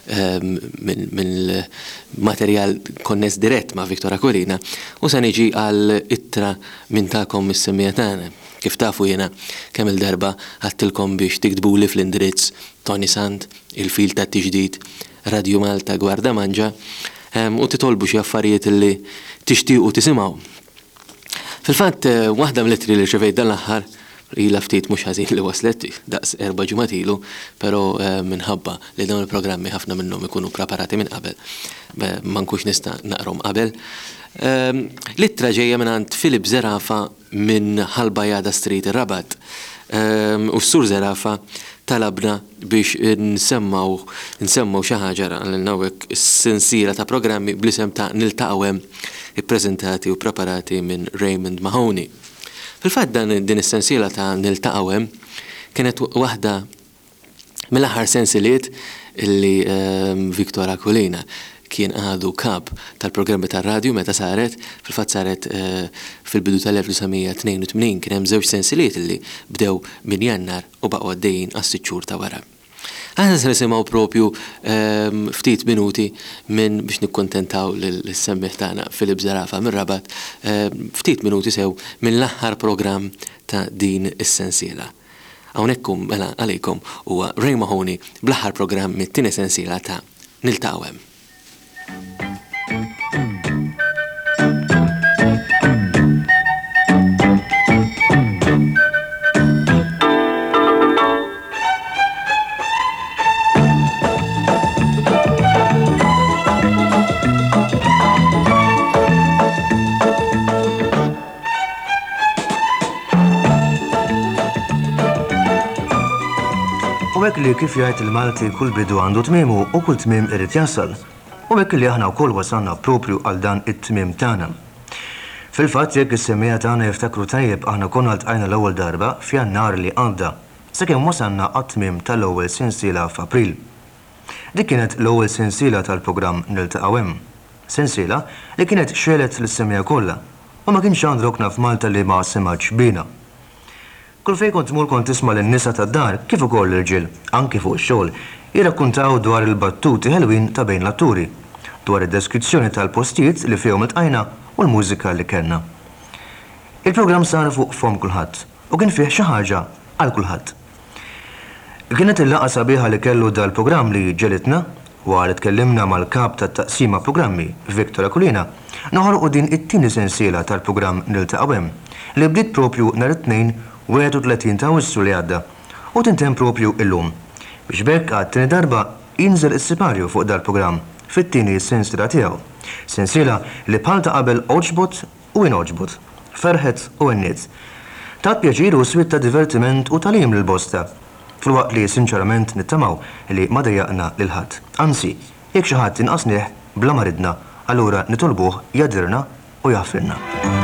mill-materjal konness dirett ma' Victor Aquilina u sa niġi għal ittra minn tagħkom mis-semmija tagħna. Kif tafu jiena kemm il-darba għattilkom biex tiktbuli fl-indirizz Tony Sant, il-fil tat-tiġdid, Radio Malta Gwarda Manġa u titolbu xi affarijiet li tixtiequ tisimgħu. Fil-fatt, waħda mill-ittri li rċevejt dan l-aħħar ilha ftit mhux ħażin li waslet daqs 4 ġimgħat ilu, però minħabba li dawn il-programmi ħafna minnhom ikunu preparati minn qabel, ma nkunx nista' naqrom qabel. L-ittra ġejja minn Filip Zerafa minn Ħalbajada Street Rabat. U s-sur Zerafa talabna biex nsemmaw xi ħaġa għal is-sensiela ta' programmi bl-isem ta' Niltaqgħu hemm ippreżentati u preparati minn Raymond Mahoney. Fil-fatt din is-sensiela ta' Niltaqgħu hemm kienet waħda mill-aħħar sensiliet illi Victor Aquilina kien għadu kap tal-programmi tar-radju meta saret, fil-fatt saret fil-bidu tal-1982 kien hemm żewġ sensiliet illi bdew minn Jannar u baqgħu għaddejjin għas-sitt xhur ta' wara. Aħna se nisimgħu propju ftit minuti minn biex nikkuntentaw lis-semmieħ tagħna Filip Zerafa minn Rabat, ftit minuti sew minn l-aħħar programm ta' din is-sensiela. Hawnhekk mela għalejkom huwa Ray Mahoney bl-aħħar programm mit-tieni sensiela ta' Niltaqgħu hemm. U hekk li kif jgħid il-Malti kull bidu għandu tmiemu u kull tmiem irid jasal. U hekk li aħna wkoll wasalna propju għal dan it-tmiem tagħna. Fil-fatt jekk is-semmija tagħna jiftakru tajjeb aħna konna ltqajna l-ewwel darba f'Jannar li għadda, sakemm wasalna għat-tmiem tal-ewwel sensiela f'April. Dik kienet l-ewwel sensiela tal-programm Niltaqgħu hemm. Sensiela li kienet xelet lis-semmija kollha u ma kienx għandrokna f'Malta li ma semax bina. Kull fejn kont tmur kont tisma' lin-nisa tad-dar kif ukoll l-irġiel, anke fuq ix-xogħol, jirrakkuntaw dwar il-battuti ħelwin ta' bejn l-atturi, dwar id-deskrizzjoni tal-postijiet li fihom iltqajna u l-mużika li kellna. Il-programm sar fuq fom kulħadd u kien fih xi ħaġa għal kulħadd. Kienet il-laqgħa sabiħa li kellu dal-programm li ġelitna wara tkellimna mal-kap tat-taqsima programmi Victor Aquilina noħolqu din it-tieni sensiela tal-programm Niltaqgħu hemm li bdiet propju nhar it-tnejn 31 ta' Awwissu li għadda u tintemm propju illum biex bekk għat-tieni darba jinżel is-siparju fuq dal-programm fit-tieni sensiela tiegħu. Sensiela li bħal ta' qabel oġbot u inoġbot, ferħet u nniet. Tat pjaċir u swit ta' divertiment u talim lil bosta, fil-waqt li sinċerament nittamaw li ma dejjaqna lil ħadd. Anzi, Jekk xi ħadd inqasnieh bla ma ridna, allura nitolbuh jadirna u jaħfirna.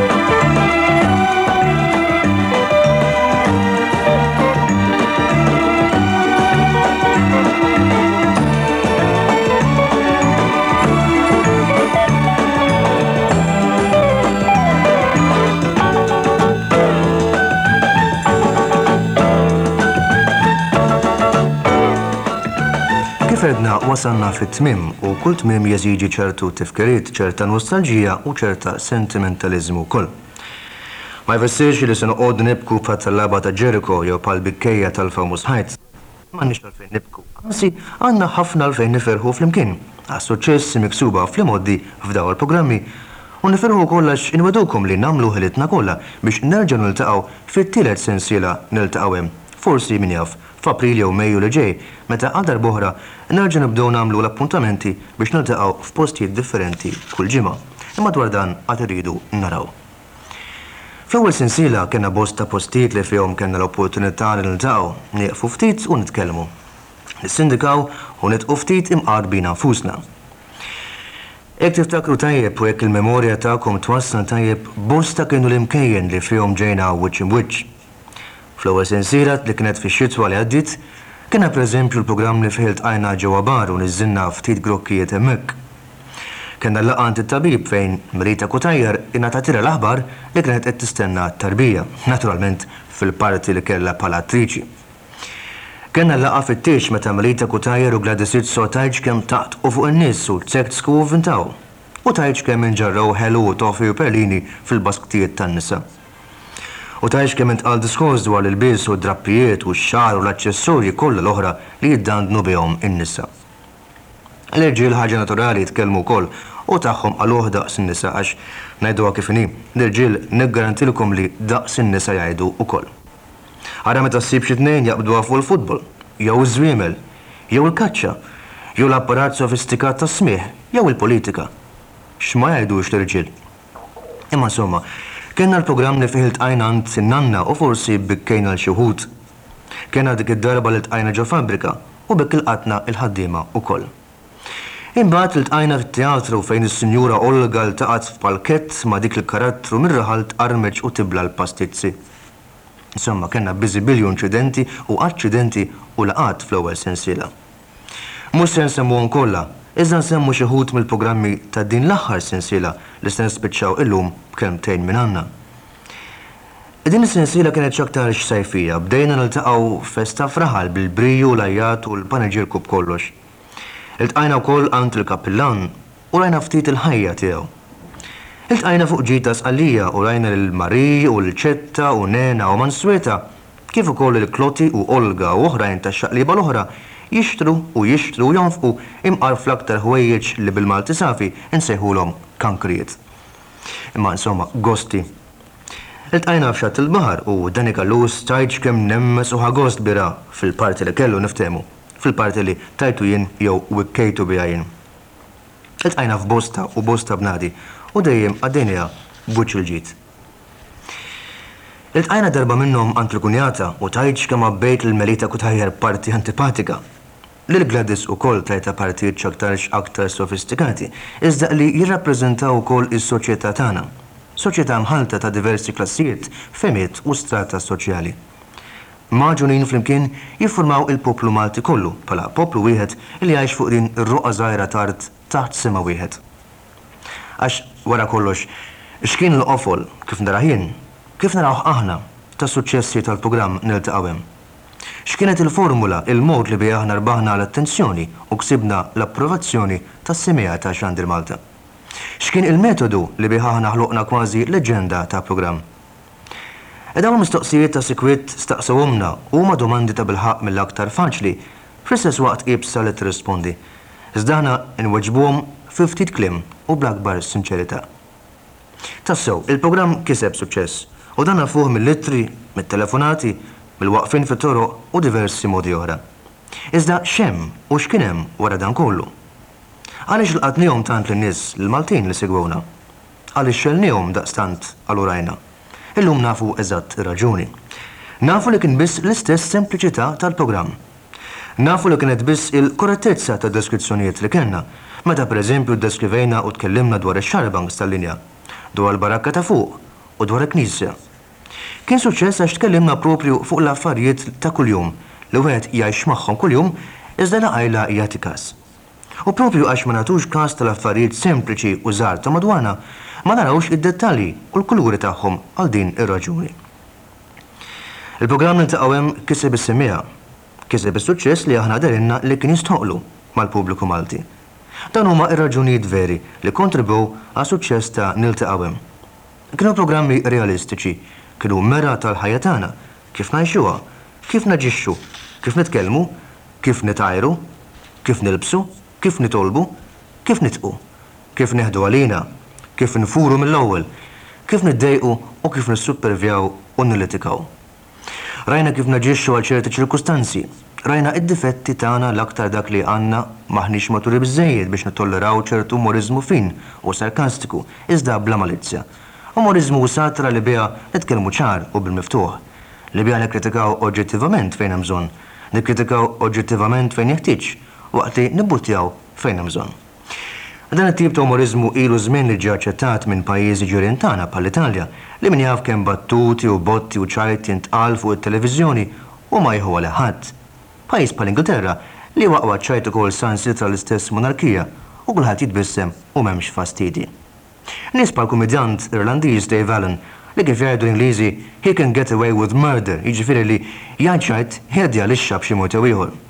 Kif edna wasalna fit-tmiem u kull tmiem jeżiġi ċertu tifkiriet, ċerta nostalġija u ċerta sentimentalizmu wkoll. Ma jfissirx li se noqogħdu nibku bħal tal-laba ta' Jericho jew bħal bikkejja tal-Famous Heights. M'għandniex għalfejn nibku. Anzi, għandna ħafna għalfejn niferħu flimkien għas-suċċessi miksuba fl-imoddi f'daw il-programmi u niferħu kollax inwedukom li nagħmlu ħilitna kollha biex nerġgħu niltaqgħu fit-tielet sensiela niltaqgħu hemm. Forsi min jaf f'April jew Mejju li ġej, meta għal darb'oħra nerġa' nibdew nagħmlu l-appuntamenti biex niltaqgħu f'postijiet differenti kull ġimgħa. Imma dwar dan għad iridu naraw. Fl-ewwel sensiela kellna bosta postijiet li fihom kellna l-opportunità li niltaqgħu, nieqfu ftit u nitkellmu. Nissindikaw u nitqu ftit imqarbina nfusna. Hekk tiftakru tajjeb u hekk il-memorja tagħkom twassal tajjeb bosta kienu l-imkejjen li fihom ġejna wiċċ imwiċċ. Fl-ewwel sensiela li kienet fix-xitwa li għaddiet, kienha pereżempju l-programm li fih iltqajna ġewwa bar u niżżilna ftit grokkijiet hemmhekk. Kienna laqgħa għand it-tabib fejn Marita Kutajjar ingħatatilha l-aħbar li kienet qed tistenna t-tarbija, naturalment fil-parti li kellha bħala attriċi. Kienna laqgħa fit-tiex meta Marita Kutajjar u Gladys Rizzo tajġ kemm taqtqu fuq in-nies u tsektsku u vvintaw. U tajġ kemm inġarraw ħelu u tofi u perlini fil-basktijiet tan-nisa. U tajx kemm intqal diskors dwar il-biss u d-drappijiet u x-xar u l-aċċessorji kollha l-oħra li jiddandnu bihom in-nisa. L-irġiel ħaġa naturali jitkellmu wkoll u tagħhom għaluh daqs in-nisa għax ngħiduha kif inhi, l-irġiel niggarantilkom li daqs in-nisa jgħidu wkoll. Ara meta ssib xi tnejn jaqbduha fuq il-futbol, jew iż-żwiemel, jew il-kaċċa, jew l-apparat sofistikat tas-smigħ, jew il-politika. X'ma jgħidux l-irġiel. Imma insomma, kienna l-programm li fih iltqajna għand sin-nanna u forsi bikkejna l xi wħud. Kienna dik id-darba li iltqajna ġo fabbrika u bekk ilqatna il-ħaddiema wkoll. Imbagħad iltqajna fit-teatru fejn is-Sinjura Olga ltaqat f'palkett ma' dik il-karattru mir-raħal tqarmeġ u tibla l-pastizzi. Insomma, kienna biżibilju inċidenti u aċċidenti u laqat fl-ewwel sensiela. Mhux se nsemmuhom kollha, iżda nsemmu xi wħud mill-programmi ta' din l-aħħar sensiela li se nispiċċaw illum b'kelmtejn minn għandna. Din is-sensiela kienet x'aktar x'sajfija, bdejna niltaqgħu festa fraħal bil-briju l-ajjat u l-paneġirku b'kollox. Iltqajna wkoll għand il-kappillan u rajna ftit il-ħajja tiegħu. Iltqajna fuq ġita sqallija u rajna lil Mari u l-Ċetta u Nena u Mansweta kif ukoll il-Kloti u Olga u oħrajn tax-xaqliba l-oħra jixtru u jonfqu imqar fl-aktar ħwejjeġ li bil-Malti safi insejħulhom kankrijiet. Imma insomma, gosti. Iltqajna f'xatt il-baħar u Danica Luz tajġ kemm nemmes u ħagost bira fil-parti li kellu niftehmu, fil-parti li tajtu jien jew wikkejtu biha jien. Iltqajna f'bosta u bosta bnadi u dejjem għaddejniha b'wiċċ il-ġid. Iltqajna darba minnhom għand il-kunjata u tajġ kemm abbejt il-Marita Kutajjar parti antipatika. Lil Gladys ukoll tajta partijiet x'aktarx aktar sofistikati, iżda li jirrappreżentaw ukoll is-soċjetà tagħna. Soċjetà mħalta ta' diversi klassijiet, femiet u strata soċjali. Maġunin flimkien jiffurmaw il-poplu Malti kollu bħala poplu wieħed li jgħix fuq din ir-roqa żgħira tard taħt sema wieħed. Għax wara kollox, x'kien l-qofol kif nara jien, kif narawh aħna tas-suċċessi tal-programm niltaqgħu hemm. X'kienet il-formula, il-mod li bija aħna rbaħna l-attenzjoni u ksibna l-approvazzjoni tas-semija ta' Xandir Malta. X'kien il-metodu li bija aħna ħloqna kważi leġenda ta' programm. Dawn mistoqsijiet ta' sikwiet staqsawhomna huma domandi ta' bilħaq mill-aktar faċli, fl-istess waqt qiebsa li tirrispondi. Iżda aħna nweġbuhom fi ftit kliem u bl-akbar sinċerità. Tassew, il-programm kiseb suċċess u dan nafuh mill-ittri, mit-telefonati, mill-waqfin fit-toroq u diversi modi oħra. Iżda x'hemm u x'kien hemm wara dan kollu? Għaliex lqatnihom tant lin-nies l-Maltin li segwewna? Għaliex xellnihom daqstant għal-urajna? Illum nafu eżatt ir-raġuni. Nafu li kien biss l-istess sempliċità tal-programm. Nafu li kienet biss il-korrettezza ta' deskrizzjonijiet li kellna, meta pereżempju ddeskrivejna u tkellimna dwar ix-xarabangs tal-linja, dwar il-barakka ta' fuq u dwar il-knisja. Kien suċċess għax tkellimna propju fuq l-affarijiet ta' kuljum li wieħed jgħix magħhom kuljum iżda laqajla jagħti każ. U propju għax ma nagħtux każ tal-affarijiet sempliċi u żgħar ta' madwarna, ma narawx id-dettalji u l-kuluri tagħhom għal din ir-raġuni. Il-programm li taqgħu hemm kiseb is-semmieħa, kiseb is-suċċess li aħna darinna li kien jistħoqlu mal-pubbliku Malti. Dan huma ir-raġunijiet veri li kontribuw għas suċċess ta' Niltaqgħu Hemm. Kienu programmi realistiċi, kienu mera tal-ħajja tagħna, kif ngħixuha, kif naġixxu, kif nitkellmu, kif nitajru, kif nilbsu, kif nitolbu, kif nitqu, kif neħdu għalina, kif nfuru mill-ewwel, kif niddejqu u kif nissuppervjaw u nillitikaw. Rajna kif naġixxu għal ċerti ċirkustanzi, rajna id-difetti tagħna l-aktar dak li għandna maħniex maturi biżżejjed biex nittolleraw ċertu umorizmu fin u sarkastiku, iżda bla malizzja. Umorizmu u satra li biha nitkellmu ċar u bil-miftuħ, li biha nikkritikaw oġġettivament fejn hemm bżonn, nikkritikaw oġġettivament fejn jeħtieġ, waqt li nibbuttjaw fejn hemm bżonn. Dan it-tip ta' umorizmu ilu żmien li ġie aċċettat minn pajjiżi ġirien tagħna bħall-Italja li min jaf kemm battuti u botti u ċajti ntqal fuq it-televiżjoni u ma jieħu għal ħadd. Pajjiż bħall-Ingilterra li waqgħu ċajt ukoll sansitra l-istess monarkija u kulħadd jitbissem u m'hemmx fastidi. Nies bħall-kumedjant Irlandiż Dave Allen li kif jgħidu l-Ingliżi he can get away with murder, jiġifieri li jgħid ċajt ħedja lixxa b'xi mod jew ieħor.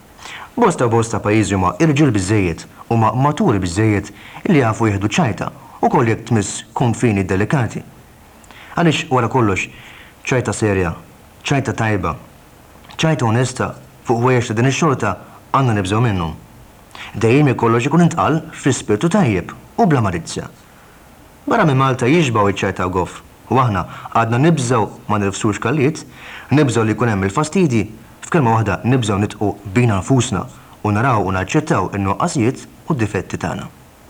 Bosta pajjiżi huma irġiel biżżejjed huma maturi biżżejjed li jafu jieħdu ċajta u koll jekk tmiss konfini delikati. Għaliex wara kollox ċajta serja, ċajta tajba, ċajta onesta fuq ħwejjex ta' din ix-xorta għandna nibżgħu minnhom. Dejjem kollox ikun intqal fl-ispirtu tajjeb u bla malizzja. Barra minn Malta jiġbaw iċ-ċajta goff u aħna għadna nibżgħu ma nirfsux kalliet, nibżgħu li jkun hemm il-fastidi, f'kelma waħda nibżgħu nitqu bina nfusna u naraw u naċċettaw in-nuqqasijiet u d-difetti tagħna.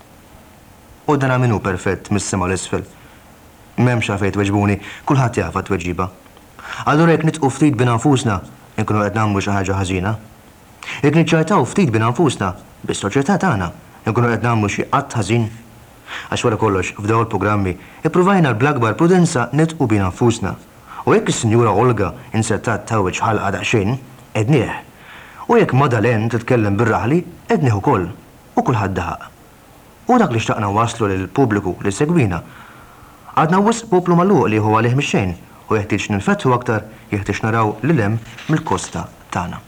U dan minnu perfett mis-sema l-isfel. M'hemmx għalfejn tweġbuni, kulħadd jaf tweġiba. Allura jekk nitqu ftit bina nfusna, nkunu qed nagħmlu xi ħaġa ħażina. Jekk niċċajtaw ftit bina nfusna, bis-soċjetà tagħna, nkunu qed nagħmlu xi qatt ħażin. Għax wara kollox f'dawn il-programmi ippruvajna bl-akbar prudenza nitqu bina nfusna. U jekk is-Sinjura Olga insertat tawweġ ħalqa daqsxejn, ednieh. U jekk Madalen titkellem bir-raħli, ednieh ukoll. U kulħadd daħaq. U dak li xtaqna waslu lill-pubbliku li segwina. Għadna wisq poplu magħluq li huwa għalih mix-xejn u jeħtieġ ninfetħu aktar, jeħtieġ naraw lil hemm mill-kosta tagħna.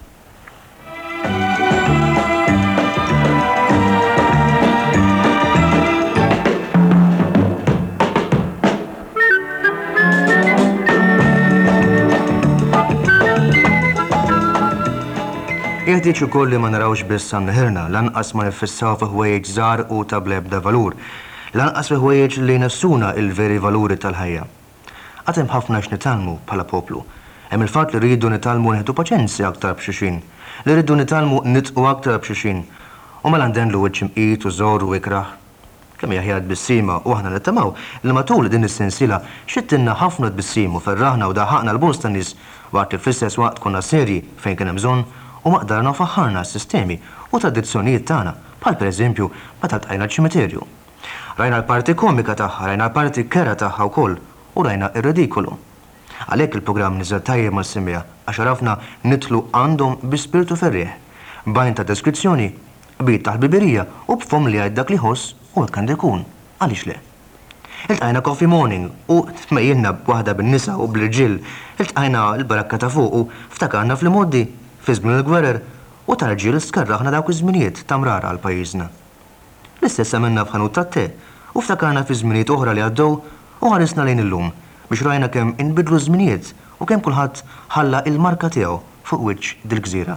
Jeħtieġ ukoll li ma narawx biss għan-neħirna, lanqas ma nifissaw fi ħwejjeġ żgħar u ta' bl-ebda valur, lanqas fi ħwejjeġ li nessuna il-veri valuri tal-ħajja. Għad hemm ħafna x'nitalmu bħala poplu. Hemm il-fatt li rridu nitalmu nieħdu paċenzja aktar b'xulxin, li rridu nitalmu nitqu aktar b'xulxin. U mela ndenlu wiċċ imqiet u żgħar u ikraħ. Kemm jaħjad bissima u aħna nittamaw li matul din is-sensiela xittilna ħafna tbissim u ferraħna u daħaqna l-bosta nies waqt li fl-istess waqt konna serji fejn kien hemm bżonn u maqdarna faħħarna s-sistemi u tradizzjonijiet tagħna, bħal pereżempju meta ltqajna ċ-ċimiterju. Rajna l-parti komika tagħha, rajna l-parti kera tagħha wkoll u rajna ir-redikolu. Għalhekk il-programm niżel tajjeb mal-semmija għax arafna nidħlu għandhom bi spiritu ferrieħ, bajn ta' deskrizzjoni, bit ta' ħbiberija u b'fom li għajt dak li ħoss u hekk għandu jkun, għaliex le. Iltqajna coffee morning u tmejjilna b'waħda bin-nisa u bl-irġiel, iltqajna l-barakka ta' fuq u ftakarna fl-modi fi żmien il-gwerer u tal-ġiel skarraħna dawk iż-żminijiet ta' mrara għal pajjiżna. L-istess għamilna f'ħanut tat-te u ftakarna fi żminijiet oħra li għaddew u ħarisna lejn illum biex rajna kemm inbidlu żminijiet u kemm kulħadd ħalla il-marka tiegħu fuq wiċċ dil-gżira.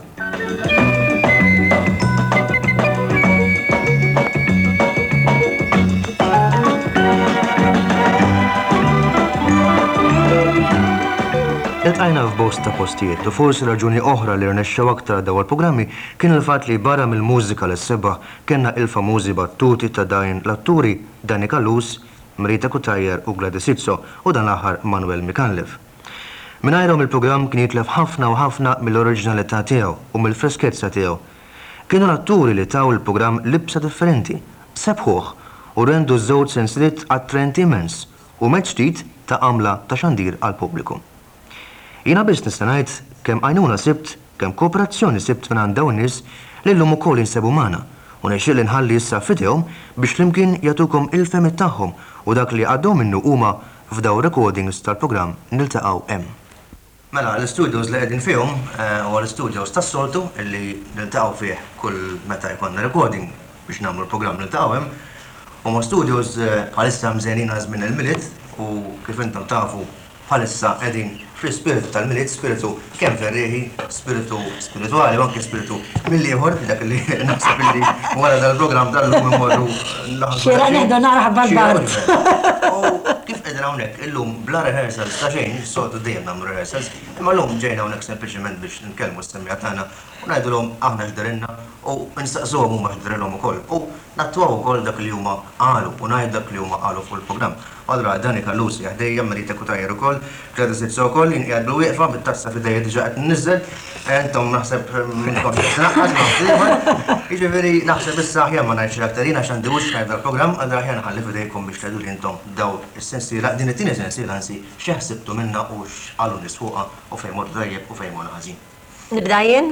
Iltqajna f'bosta postijiet u forsi raġuni oħra li rnexxew aktar daw il-programmi kien il-fatt li barra mill-mużika l sebbaħ kellna il-famużi battuti ta' dawn l-atturi Danica Luz, Marita Kutajjer u Gladys Izzo u dan l-aħħar Manuel Mikanlev. Minajrom il-programm kien jitlef ħafna u ħafna mill-oriġinalità tiegħu u mill-freskezza tiegħu. Kienu l-atturi li taw il-programm libsa differenti, sebħuħ u rendu żewġ sensliet attrenti immens u meċ ġdid ta' għamla ta' xandir għal-pubbliku. Jiena biss nista' ngħid kemm għajnuna sibt, kemm kooperazzjoni sibt minn għand dawn nies li llum ukoll jinsebu magħna u nexxiel inħalli issa f'idejhom biex flimkien jagħtukom il-femiet tagħhom u dak li għaddew minnu huma f'daw recordings tal-programm Niltaqgħu hemm. Mela, l-studios li qegħdin fihom huwa l-studios tas-soltu illi niltaqgħu fih kull meta jkollna recording biex nagħmlu l-programm Niltaqgħu hemm. Huma studios bħalissa mżejnin żmien il-milied u kif intom tafu bħalissa qegħdin fl-ispiritu tal-milied, spiritu kemm ferreħi, spiritu spirituali u anke spiritu mill-ieħor dak li naħseb illi wara dal-programm tal-lum imorru Xira neħdu narħab bal-bart. Kif qegħdin hawnhekk illum bla rehearsals ta' xejn, soltu dejjem nagħmlu rehearsals, imma llum ġejna hawnhekk sempliċement biex nitkellmu s-semmija tagħna u ngħidulhom aħna x'darilna u nistaqsuhom huma x'darilhom ukoll u nattwaw ukoll dak li huma qalu u ngħid dak li huma qalu fuq il-programm. Allura Danika Lucy ħdejja Marita Kutajjer ukoll, Gladys Itzo ukoll jinqiegħed bil-wieqfa bit-tazza f'idejja diġà qed ninniżel, intom naħseb minnkom tnaqqas jiġifieri naħseb issa aħjar ma ngħidx aktar jiena x'għandi wux ngħid dal-programm, għandha aħjar nħalli f'idejkom biex tgħidu li intom daw is-sensiela din it-tieni sensiela ansi x'ħsibtu minnha u x'qalu nies fuqha u fejn mort tajjeb u fejn mor ħażin. Nibda jien?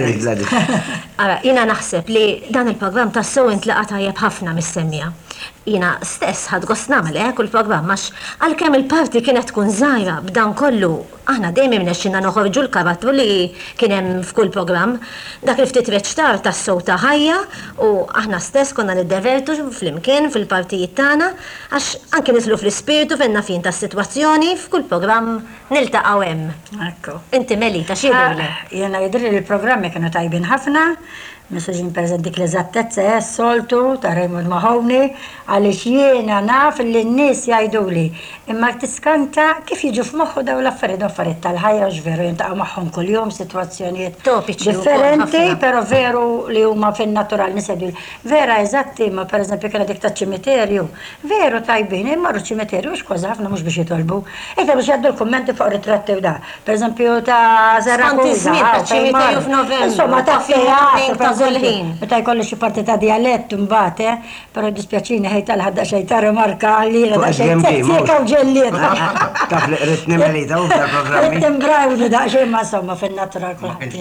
Ara, jina naħseb li dan il-programm tassew intlaqa tajjeb ħafna mis-semmija. Jina stess ħad gost nagħmel kull programm għax għalkemm il-parti kienet tkun żgħira b'dan kollu aħna dejjem nexxinna noħorġu l-karattru li kien hemm f'kull programm. Dak il-ftit reċtar tas-sew ta' ħajja u aħna stess konna niddevertu flimkien fil-partijiet tagħna għax anke nitlu fl-ispirtu fenna fin tas-sitwazzjoni f'kull programm niltaqgħu hemm. Ekku. Inti Melita xi jidhirli? Jiena jidhirli li l-programmi kienu tajbin ħafna. Misuġin preżenti l-eżattezza soltu ta' Raymond Mahoney għaliex jiena naf li n-nies jgħiduli imma tiskanta kif jiġu f'moħħu daw l-affarijiet tal-ħajja veru jintaqgħu magħhom kuljum sitwazzjonijiet differenti, però veru li huma fin-natural nisedu. Vera eżatti, ma pereżempju kien dik taċ-ċimiterju, veru tajbin, immarru ċimiterju x'kważi ħafna mhux biex jitolbu. Ejta biex jgħaddu l-kummenti fuq ritratti u da. Pereżempju ta' Zerrakuza. Taċ-ċimiterju f'Novembru. Insomma ta' meta jkollu xi parti ta' dialett imbagħad, però dispjaċini ħejt tal-ħadda xejn ta' rimarka li xejn teknika u ġelliet. Taf li ritni Melita u tal-programmi. Ritni mbrawdu daqsxejn ma somma fin-natural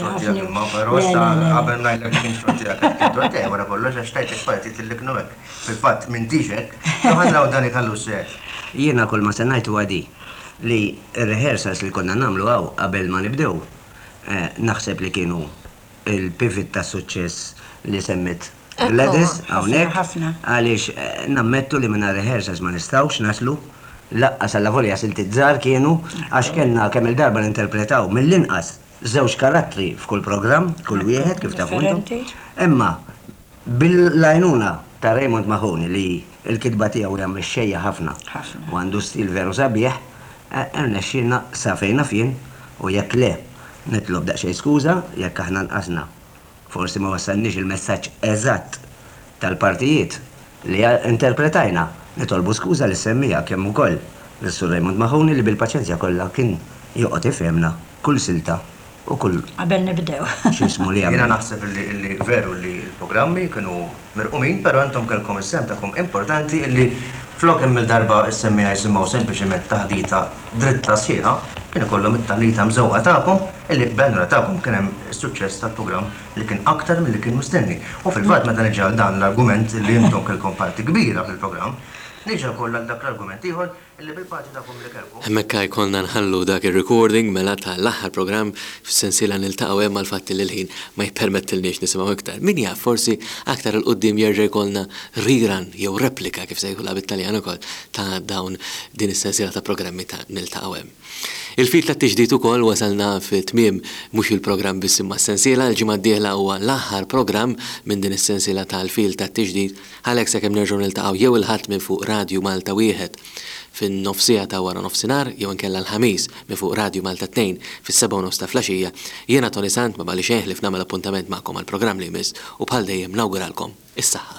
ma però issa qabel ngħidlek kien xortijak kif wara kollox għax tajtek parti tilleknu hekk. Fil-fatt m'intixek, ħadraw Danika Lucy. Jiena kull ma se ngħid huwa di li r-rehearsals li konna nagħmlu hawn qabel ma nibdew naħseb li kienu il-pivot ta' suċċess li semmet Gladys hawnhekk għaliex nammettu li minna rehearsals ma nistgħux naslu laqqas alla volja silti żgħar kienu għax kellna kemm il-darba ninterpretaw mill-inqas żewġ karattri f'kull programm, kull wieħed kif tafu intom. Imma bil-għajnuna ta' Raymond Mahoney li l-kitba tiegħu hija mexxejja ħafna u għandu stil veru sabiħ, nexxilna sa fejna fien u jekk le nitlob daqsxejn skuża jekk aħna nqasna. Forsi ma wassalniex il-messaġġ eżatt tal-partijiet li interpretajna. Nitolbu skuża li semmija kemm ukoll lis-Sur Raymond Mahoney li bil-paċenzja kollha kien joqgħod ifhemna kull silta u kull qabel nibdew. X'ismu li Jiena naħseb li veru li l-programmi kienu mirqumin, però intom kellkom is-sem tagħkom importanti illi flok hemm il-darba s-semmija jisimgħu sempliċement taħdita dritta sħiħa, kien ikollhom it-taħdita mżewqa tagħkom illi b'għajnuna tagħkom kien hemm is-suċċess tal-programm li kien aktar milli kien mistenni. U fil-fatt meta niġi għal dan l-argument li intom kellkom parti kbira fil-programm, niġi wkoll għal dak l-argument ieħor illi bil-parti tagħkom li kellkom. Hemmhekk jkollna nħallu dak ir-recording mela tal-aħħar programm fis-sensiela niltaqgħu hemm għall-fatt li l-ħin ma jippermettilniex nisimgħu iktar. Min jaf forsi aktar il qudiem jerġa' jkollna rerun jew replika kif se jkollha bit-Taljan ukoll ta' dawn din is-sensiela ta' programmi ta' niltaqgħu hemm. Il-fil ta' tiġdid ukoll wasalna fit-tmiem mhux il-programm biss imma s-sensiela l-ġimgħa d-dieħla huwa l-aħħar programm minn din is-sensiela tal-fil ta' tiġdid għalhekk sakemm nerġgħu niltaqgħu jew il-ħadd minn fuq Radio Malta wieħed fin-nofsija ta' wara nofsinhar jew inkella l-ħamis minn fuq Radio Malta 2 fis-7:30 ta' flaxija. Jiena Tony Sant ma balix li f'nagħmel appuntament magħkom għall-programm li jmiss u bħal dejjem nawguralkom is-saħħa.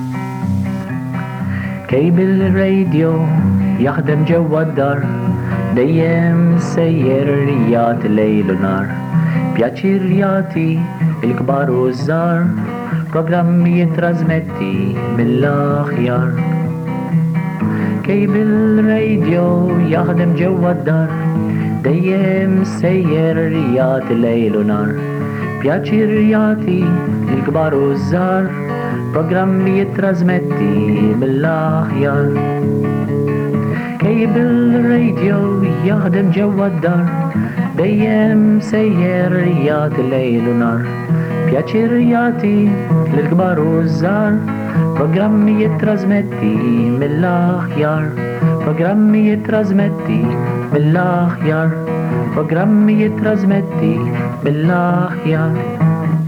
Kejbil radio jaħdem ġewwa d-dar dejjem sejjer jagħti lejl u nar, pjaċir jagħti il-kbar u żgħar, programmi jittrażmetti mill-aħjar. Kejb il-radio jaħdem ġewwa d-dar, dejjem sejjer jagħti lejl u nar, pjaċir jagħti il-kbar u żgħar, programmi jittrażmetti mill-aħjar. Kejb il-radio jaħdem ġewwa d-dar, dejjem sejjer jagħti lejl u nar, pjaċir jagħti lill-kbar u żgħar, programmi jittrażmetti mill-aħjar, programmi jittrażmetti mill-aħjar, programmi jittrażmetti mill-aħjar.